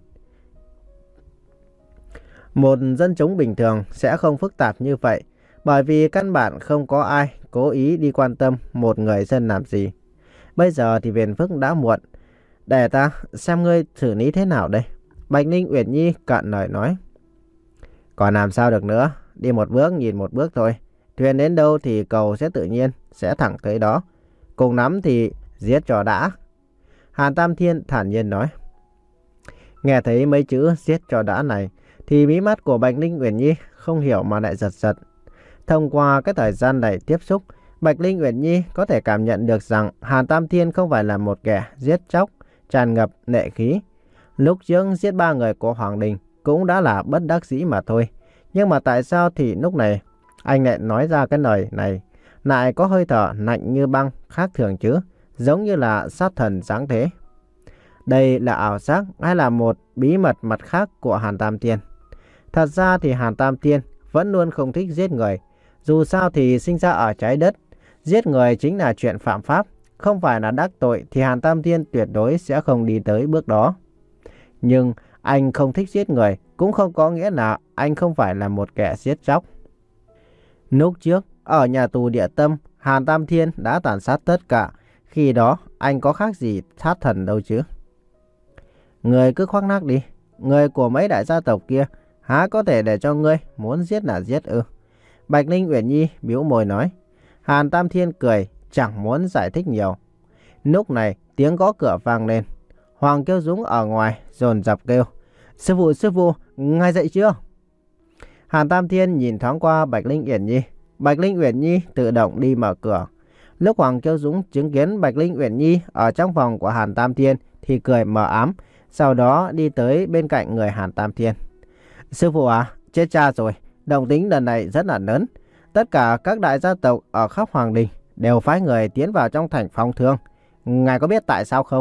Speaker 1: Một dân chúng bình thường sẽ không phức tạp như vậy, bởi vì căn bản không có ai cố ý đi quan tâm một người dân làm gì. Bây giờ thì phiền phức đã muộn. Để ta xem ngươi xử lý thế nào đây. Bạch Ninh Uyển Nhi cạn lời nói. Còn làm sao được nữa, đi một bước nhìn một bước thôi. Thuyền đến đâu thì cầu sẽ tự nhiên sẽ thẳng tới đó. Cùng lắm thì giết cho đã. Hàn Tam Thiên thản nhiên nói. Nghe thấy mấy chữ giết cho đã này thì mí mắt của Bạch Ninh Uyển Nhi không hiểu mà lại giật giật. Thông qua cái thời gian này tiếp xúc, Bạch Ninh Uyển Nhi có thể cảm nhận được rằng Hàn Tam Thiên không phải là một kẻ giết chóc, tràn ngập nệ khí. Lúc trước giết ba người của Hoàng Đình cũng đã là bất đắc dĩ mà thôi. Nhưng mà tại sao thì lúc này anh lại nói ra cái lời này, lại có hơi thở lạnh như băng khác thường chứ, giống như là sát thần sáng thế. Đây là ảo giác hay là một bí mật mặt khác của Hàn Tam Thiên? Thật ra thì Hàn Tam Thiên vẫn luôn không thích giết người. Dù sao thì sinh ra ở trái đất, giết người chính là chuyện phạm pháp. Không phải là đắc tội thì Hàn Tam Thiên tuyệt đối sẽ không đi tới bước đó. Nhưng anh không thích giết người cũng không có nghĩa là anh không phải là một kẻ giết chóc. Lúc trước, ở nhà tù Địa Tâm, Hàn Tam Thiên đã tàn sát tất cả. Khi đó, anh có khác gì sát thần đâu chứ. Người cứ khoác lác đi. Người của mấy đại gia tộc kia há có thể để cho ngươi muốn giết là giết ư? Bạch Ninh Uyển Nhi bĩu môi nói. Hàn Tam Thiên cười, chẳng muốn giải thích nhiều. Lúc này, tiếng gõ cửa vang lên. Hoàng Kiêu Dũng ở ngoài dồn dập kêu. Sư phụ, sư phụ, ngài dậy chưa? Hàn Tam Thiên nhìn thoáng qua Bạch Linh Uyển Nhi. Bạch Linh Uyển Nhi tự động đi mở cửa. Lúc Hoàng Kiêu Dũng chứng kiến Bạch Linh Uyển Nhi ở trong phòng của Hàn Tam Thiên thì cười mờ ám. Sau đó đi tới bên cạnh người Hàn Tam Thiên. Sư phụ à, chết cha rồi. Động tĩnh lần này rất là lớn. Tất cả các đại gia tộc ở khắp Hoàng Đình đều phái người tiến vào trong thành phong thương. Ngài có biết tại sao không?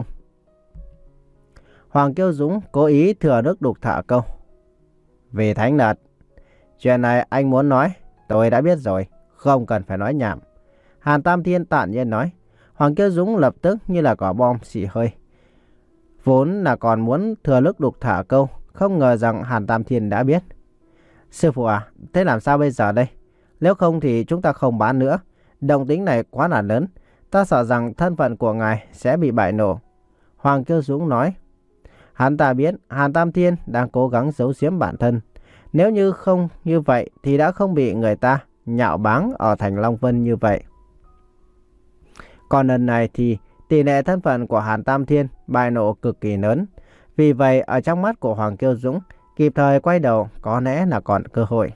Speaker 1: Hoàng Kiêu Dũng cố ý thừa nước đục thả câu. Vì thánh lực. Chuyện này anh muốn nói, tôi đã biết rồi, không cần phải nói nhảm. Hàn Tam Thiên tản nhiên nói. Hoàng Kiêu Dũng lập tức như là quả bom xì hơi. Vốn là còn muốn thừa nước đục thả câu, không ngờ rằng Hàn Tam Thiên đã biết. Sư phụ à, thế làm sao bây giờ đây? Nếu không thì chúng ta không bán nữa. Động tĩnh này quá là lớn. Ta sợ rằng thân phận của ngài sẽ bị bại nổ. Hoàng Kiêu Dũng nói. Hắn ta biết Hàn Tam Thiên đang cố gắng giấu giếm bản thân. Nếu như không như vậy thì đã không bị người ta nhạo báng ở thành Long Vân như vậy. Còn lần này thì tỷ lệ thân phận của Hàn Tam Thiên bại nổ cực kỳ lớn. Vì vậy ở trong mắt của Hoàng Kiêu Dũng, kịp thời quay đầu có lẽ là còn cơ hội.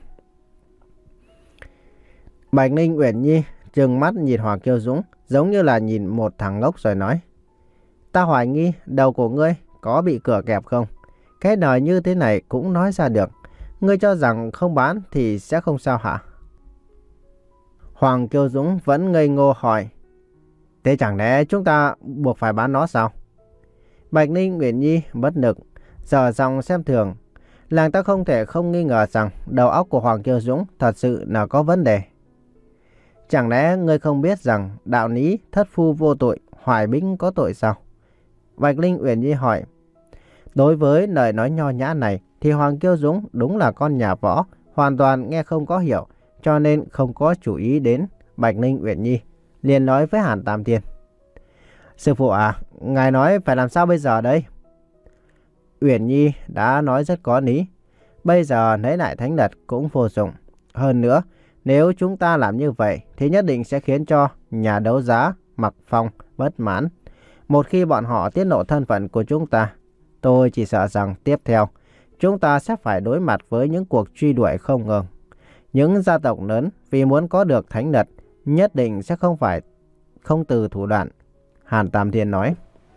Speaker 1: Bạch Ninh Uyển Nhi trừng mắt nhìn Hoàng Kiêu Dũng giống như là nhìn một thằng ngốc rồi nói. Ta hoài nghi đầu của ngươi có bị cửa kẹp không? Cái lời như thế này cũng nói ra được. Ngươi cho rằng không bán thì sẽ không sao hả? Hoàng Kiêu Dũng vẫn ngây ngô hỏi. Thế chẳng lẽ chúng ta buộc phải bán nó sao? Bạch Ninh Uyển Nhi bất lực, giờ dòng xem thường. Làng ta không thể không nghi ngờ rằng đầu óc của Hoàng Kiêu Dũng thật sự là có vấn đề. Chẳng lẽ ngươi không biết rằng đạo lý thất phu vô tội, hoài binh có tội sao? Bạch Linh Uyển Nhi hỏi. Đối với lời nói nho nhã này thì Hoàng Kiêu Dũng đúng là con nhà võ, hoàn toàn nghe không có hiểu. cho nên không có chú ý đến Bạch Ninh Uyển Nhi, liền nói với Hàn Tam Thiên. Sư phụ à, ngài nói phải làm sao bây giờ đây? Uyển Nhi đã nói rất có lý. Bây giờ lấy lại thánh vật cũng vô dụng. Hơn nữa, nếu chúng ta làm như vậy thì nhất định sẽ khiến cho nhà đấu giá Mặc Phong bất mãn. Một khi bọn họ tiết lộ thân phận của chúng ta, tôi chỉ sợ rằng tiếp theo chúng ta sẽ phải đối mặt với những cuộc truy đuổi không ngừng. Những gia tộc lớn vì muốn có được thánh vật nhất định sẽ không phải không từ thủ đoạn. Hàn Tam Thiên nói.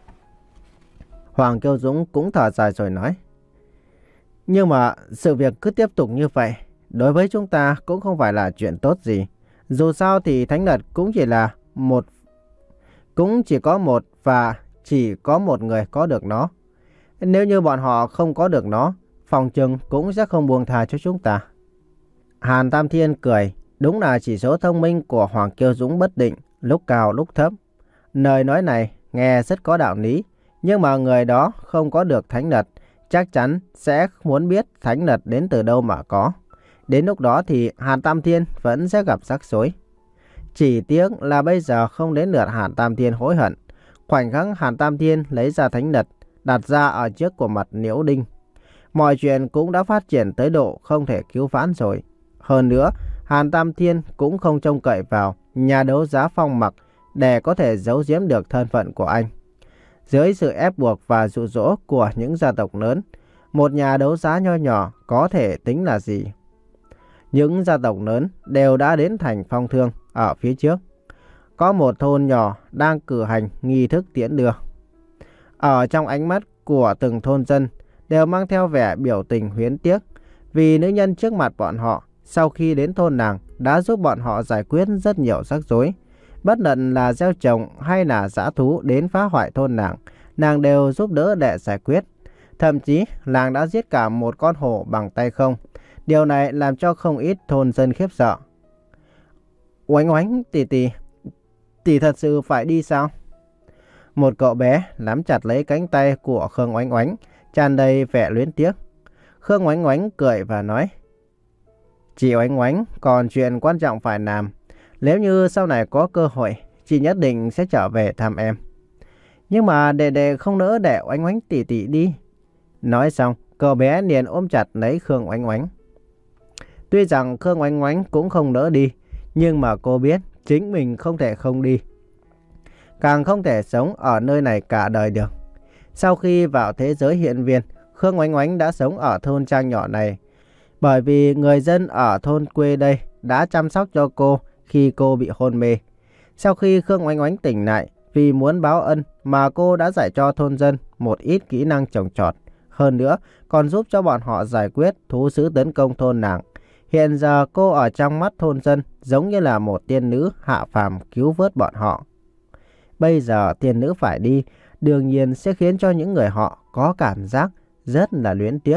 Speaker 1: Hoàng Kiêu Dũng cũng thở dài rồi nói. Nhưng mà sự việc cứ tiếp tục như vậy, đối với chúng ta cũng không phải là chuyện tốt gì. Dù sao thì thánh vật cũng chỉ là một, cũng chỉ có một và chỉ có một người có được nó. Nếu như bọn họ không có được nó, phòng trừng cũng sẽ không buông tha cho chúng ta. Hàn Tam Thiên cười, đúng là chỉ số thông minh của Hoàng Kiêu Dũng bất định, lúc cao lúc thấp. Lời nói này nghe rất có đạo lý, nhưng mà người đó không có được thánh vật, chắc chắn sẽ muốn biết thánh vật đến từ đâu mà có. Đến lúc đó thì Hàn Tam Thiên vẫn sẽ gặp rắc rối. Chỉ tiếc là bây giờ không đến lượt Hàn Tam Thiên hối hận. Khoảnh khắc Hàn Tam Thiên lấy ra thánh vật, đặt ra ở trước của mặt Liễu Đinh, mọi chuyện cũng đã phát triển tới độ không thể cứu vãn rồi. Hơn nữa, Hàn Tam Thiên cũng không trông cậy vào nhà đấu giá Phong Mặc để có thể giấu giếm được thân phận của anh. Dưới sự ép buộc và dụ dỗ của những gia tộc lớn, một nhà đấu giá nho nhỏ có thể tính là gì? Những gia tộc lớn đều đã đến thành Phong Thương ở phía trước. Có một thôn nhỏ đang cử hành nghi thức tiễn đưa. Ở trong ánh mắt của từng thôn dân đều mang theo vẻ biểu tình huyễn tiếc, vì nữ nhân trước mặt bọn họ sau khi đến thôn nàng đã giúp bọn họ giải quyết rất nhiều rắc rối. Bất luận là gieo trồng hay là dã thú đến phá hoại thôn nàng, nàng đều giúp đỡ để giải quyết. Thậm chí nàng đã giết cả một con hổ bằng tay không. Điều này làm cho không ít thôn dân khiếp sợ. Oánh Oánh tỷ tỷ, tỷ thật sự phải đi sao? Một cậu bé nắm chặt lấy cánh tay của Khương Oánh Oánh, tràn đầy vẻ luyến tiếc. Khương Oánh Oánh cười và nói. Chị Oánh Oánh còn chuyện quan trọng phải làm. Nếu như sau này có cơ hội, chị nhất định sẽ trở về thăm em. Nhưng mà đệ đệ không nỡ để Oánh Oánh tỷ tỷ đi. Nói xong, cậu bé liền ôm chặt lấy Khương Oánh Oánh. Tuy rằng Khương Oánh Oánh cũng không nỡ đi, nhưng mà cô biết chính mình không thể không đi. Càng không thể sống ở nơi này cả đời được. Sau khi vào thế giới hiện viên, Khương Oánh Oánh đã sống ở thôn trang nhỏ này. Bởi vì người dân ở thôn quê đây đã chăm sóc cho cô khi cô bị hôn mê. Sau khi Khương Oánh Oánh tỉnh lại, vì muốn báo ân mà cô đã dạy cho thôn dân một ít kỹ năng trồng trọt. Hơn nữa, còn giúp cho bọn họ giải quyết thú dữ tấn công thôn nàng. Hiện giờ cô ở trong mắt thôn dân giống như là một tiên nữ hạ phàm cứu vớt bọn họ. Bây giờ tiên nữ phải đi, đương nhiên sẽ khiến cho những người họ có cảm giác rất là luyến tiếc.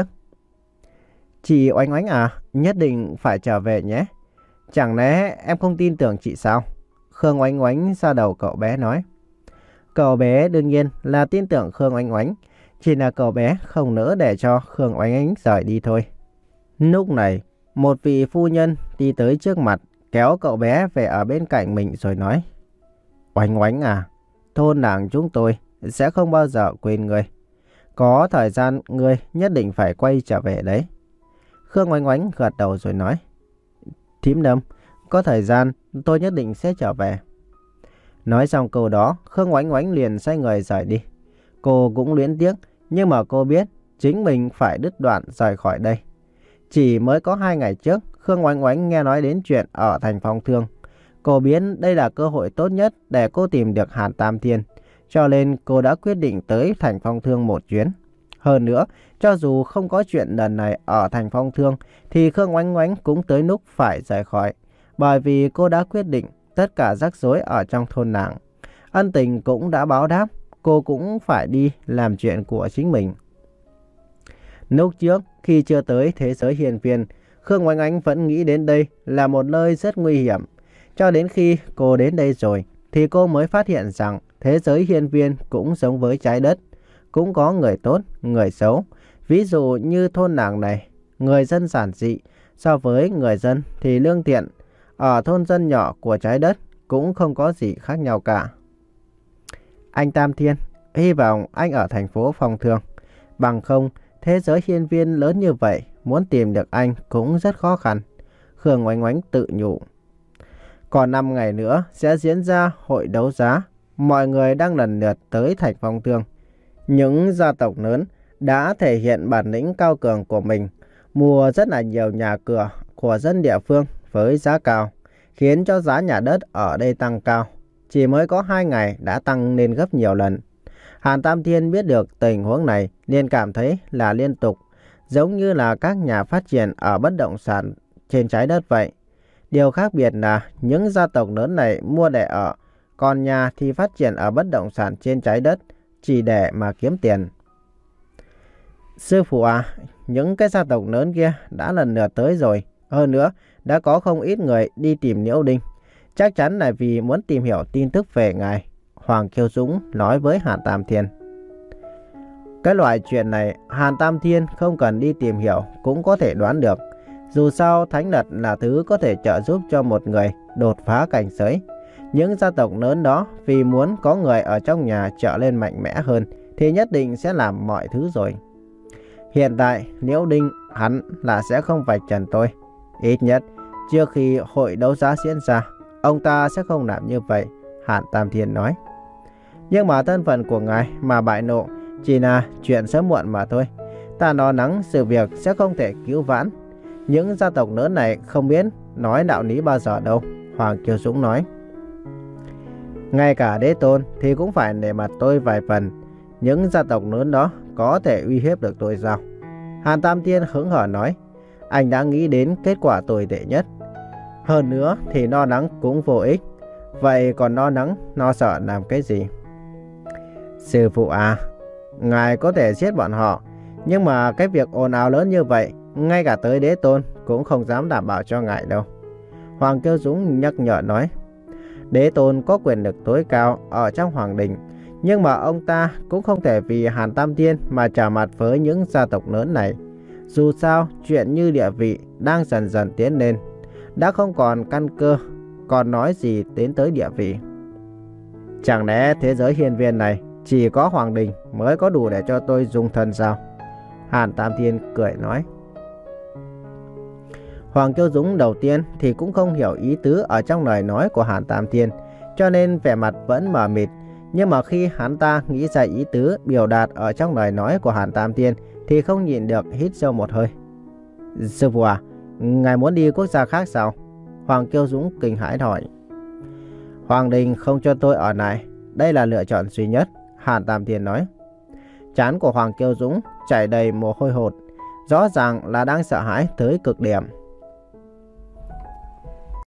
Speaker 1: Chị Oánh Oánh à, nhất định phải trở về nhé. Chẳng lẽ em không tin tưởng chị sao? Khương Oánh Oánh ra đầu cậu bé nói. Cậu bé đương nhiên là tin tưởng Khương Oánh Oánh, chỉ là cậu bé không nỡ để cho Khương Oánh Oánh rời đi thôi. Lúc này, một vị phu nhân đi tới trước mặt, kéo cậu bé về ở bên cạnh mình rồi nói. Oánh Oánh à, thôn làng chúng tôi sẽ không bao giờ quên người. Có thời gian người nhất định phải quay trở về đấy. Khương Oánh Oánh gật đầu rồi nói. Thím Lâm, có thời gian tôi nhất định sẽ trở về. Nói xong câu đó, Khương Oánh Oánh liền xoay người rời đi. Cô cũng luyến tiếc, nhưng mà cô biết chính mình phải đứt đoạn rời khỏi đây. Chỉ mới có hai ngày trước, Khương Oánh Oánh nghe nói đến chuyện ở thành Phong Thương. Cô biết đây là cơ hội tốt nhất để cô tìm được Hàn Tam Thiên, cho nên cô đã quyết định tới thành Phong Thương một chuyến. Hơn nữa, cho dù không có chuyện lần này ở thành Phong Thương, thì Khương Oánh Oánh cũng tới lúc phải rời khỏi. Bởi vì cô đã quyết định tất cả rắc rối ở trong thôn nàng. Ân tình cũng đã báo đáp, cô cũng phải đi làm chuyện của chính mình. Lúc trước, khi chưa tới thế giới hiền viên, Khương Oánh Oánh vẫn nghĩ đến đây là một nơi rất nguy hiểm. Cho đến khi cô đến đây rồi, thì cô mới phát hiện rằng thế giới hiên viên cũng giống với trái đất. Cũng có người tốt, người xấu. Ví dụ như thôn nàng này, người dân giản dị, so với người dân thì lương thiện. ở thôn dân nhỏ của trái đất cũng không có gì khác nhau cả. Anh Tam Thiên, hy vọng anh ở thành phố Phong Thương. Bằng không, thế giới hiên viên lớn như vậy, muốn tìm được anh cũng rất khó khăn. Khương Oánh Oánh tự nhủ. Còn năm ngày nữa sẽ diễn ra hội đấu giá. Mọi người đang lần lượt tới thành Phong Thương. Những gia tộc lớn đã thể hiện bản lĩnh cao cường của mình, mua rất là nhiều nhà cửa của dân địa phương với giá cao, khiến cho giá nhà đất ở đây tăng cao. Chỉ mới có hai ngày đã tăng lên gấp nhiều lần. Hàn Tam Thiên biết được tình huống này nên cảm thấy là liên tục, giống như là các nhà phát triển ở bất động sản trên trái đất vậy. Điều khác biệt là những gia tộc lớn này mua để ở, còn nhà thì phát triển ở bất động sản trên trái đất chỉ để mà kiếm tiền. Sư phụ à, những cái gia tộc lớn kia đã lần lượt tới rồi. Hơn nữa, đã có không ít người đi tìm Liễu Đinh. Chắc chắn là vì muốn tìm hiểu tin tức về ngài, Hoàng Kiêu Dũng nói với Hàn Tam Thiên. Cái loại chuyện này Hàn Tam Thiên không cần đi tìm hiểu cũng có thể đoán được. Dù sao thánh lật là thứ có thể trợ giúp cho một người đột phá cảnh giới. Những gia tộc lớn đó vì muốn có người ở trong nhà trở lên mạnh mẽ hơn thì nhất định sẽ làm mọi thứ rồi. Hiện tại Liễu Đinh hắn là sẽ không vạch trần tôi. Ít nhất trước khi hội đấu giá diễn ra, ông ta sẽ không làm như vậy, Hàn Tam Thiên nói. Nhưng mà thân phận của ngài mà bại lộ chỉ là chuyện sớm muộn mà thôi. Ta lo lắng sự việc sẽ không thể cứu vãn. Những gia tộc lớn này không biết nói đạo lý bao giờ đâu, Hoàng Kiều Dũng nói. Ngay cả đế tôn thì cũng phải nể mặt tôi vài phần. Những gia tộc lớn đó có thể uy hiếp được tôi sao? Hàn Tam Thiên hứng hở nói. Anh đã nghĩ đến kết quả tồi tệ nhất. Hơn nữa thì lo lắng cũng vô ích. Vậy còn lo lắng, lo sợ làm cái gì? Sư phụ à, ngài có thể giết bọn họ. Nhưng mà cái việc ồn ào lớn như vậy, ngay cả tới đế tôn cũng không dám đảm bảo cho ngài đâu, Hoàng Kiêu Dũng nhắc nhở nói. Đế tôn có quyền lực tối cao ở trong hoàng đình, nhưng mà ông ta cũng không thể vì Hàn Tam Thiên mà trả mặt với những gia tộc lớn này. Dù sao, chuyện như địa vị đang dần dần tiến lên, đã không còn căn cơ, còn nói gì đến tới địa vị. Chẳng lẽ thế giới hiên viên này chỉ có hoàng đình mới có đủ để cho tôi dung thân sao? Hàn Tam Thiên cười nói. Hoàng Kiêu Dũng đầu tiên thì cũng không hiểu ý tứ ở trong lời nói của Hàn Tam Thiên, cho nên vẻ mặt vẫn mờ mịt. Nhưng mà khi hắn ta nghĩ ra ý tứ biểu đạt ở trong lời nói của Hàn Tam Thiên thì không nhịn được hít sâu một hơi. Sư phụ à, ngài muốn đi quốc gia khác sao? Hoàng Kiêu Dũng kinh hãi hỏi. Hoàng đình không cho tôi ở lại, đây là lựa chọn duy nhất, Hàn Tam Thiên nói. Trán của Hoàng Kiêu Dũng chảy đầy mồ hôi hột, rõ ràng là đang sợ hãi tới cực điểm.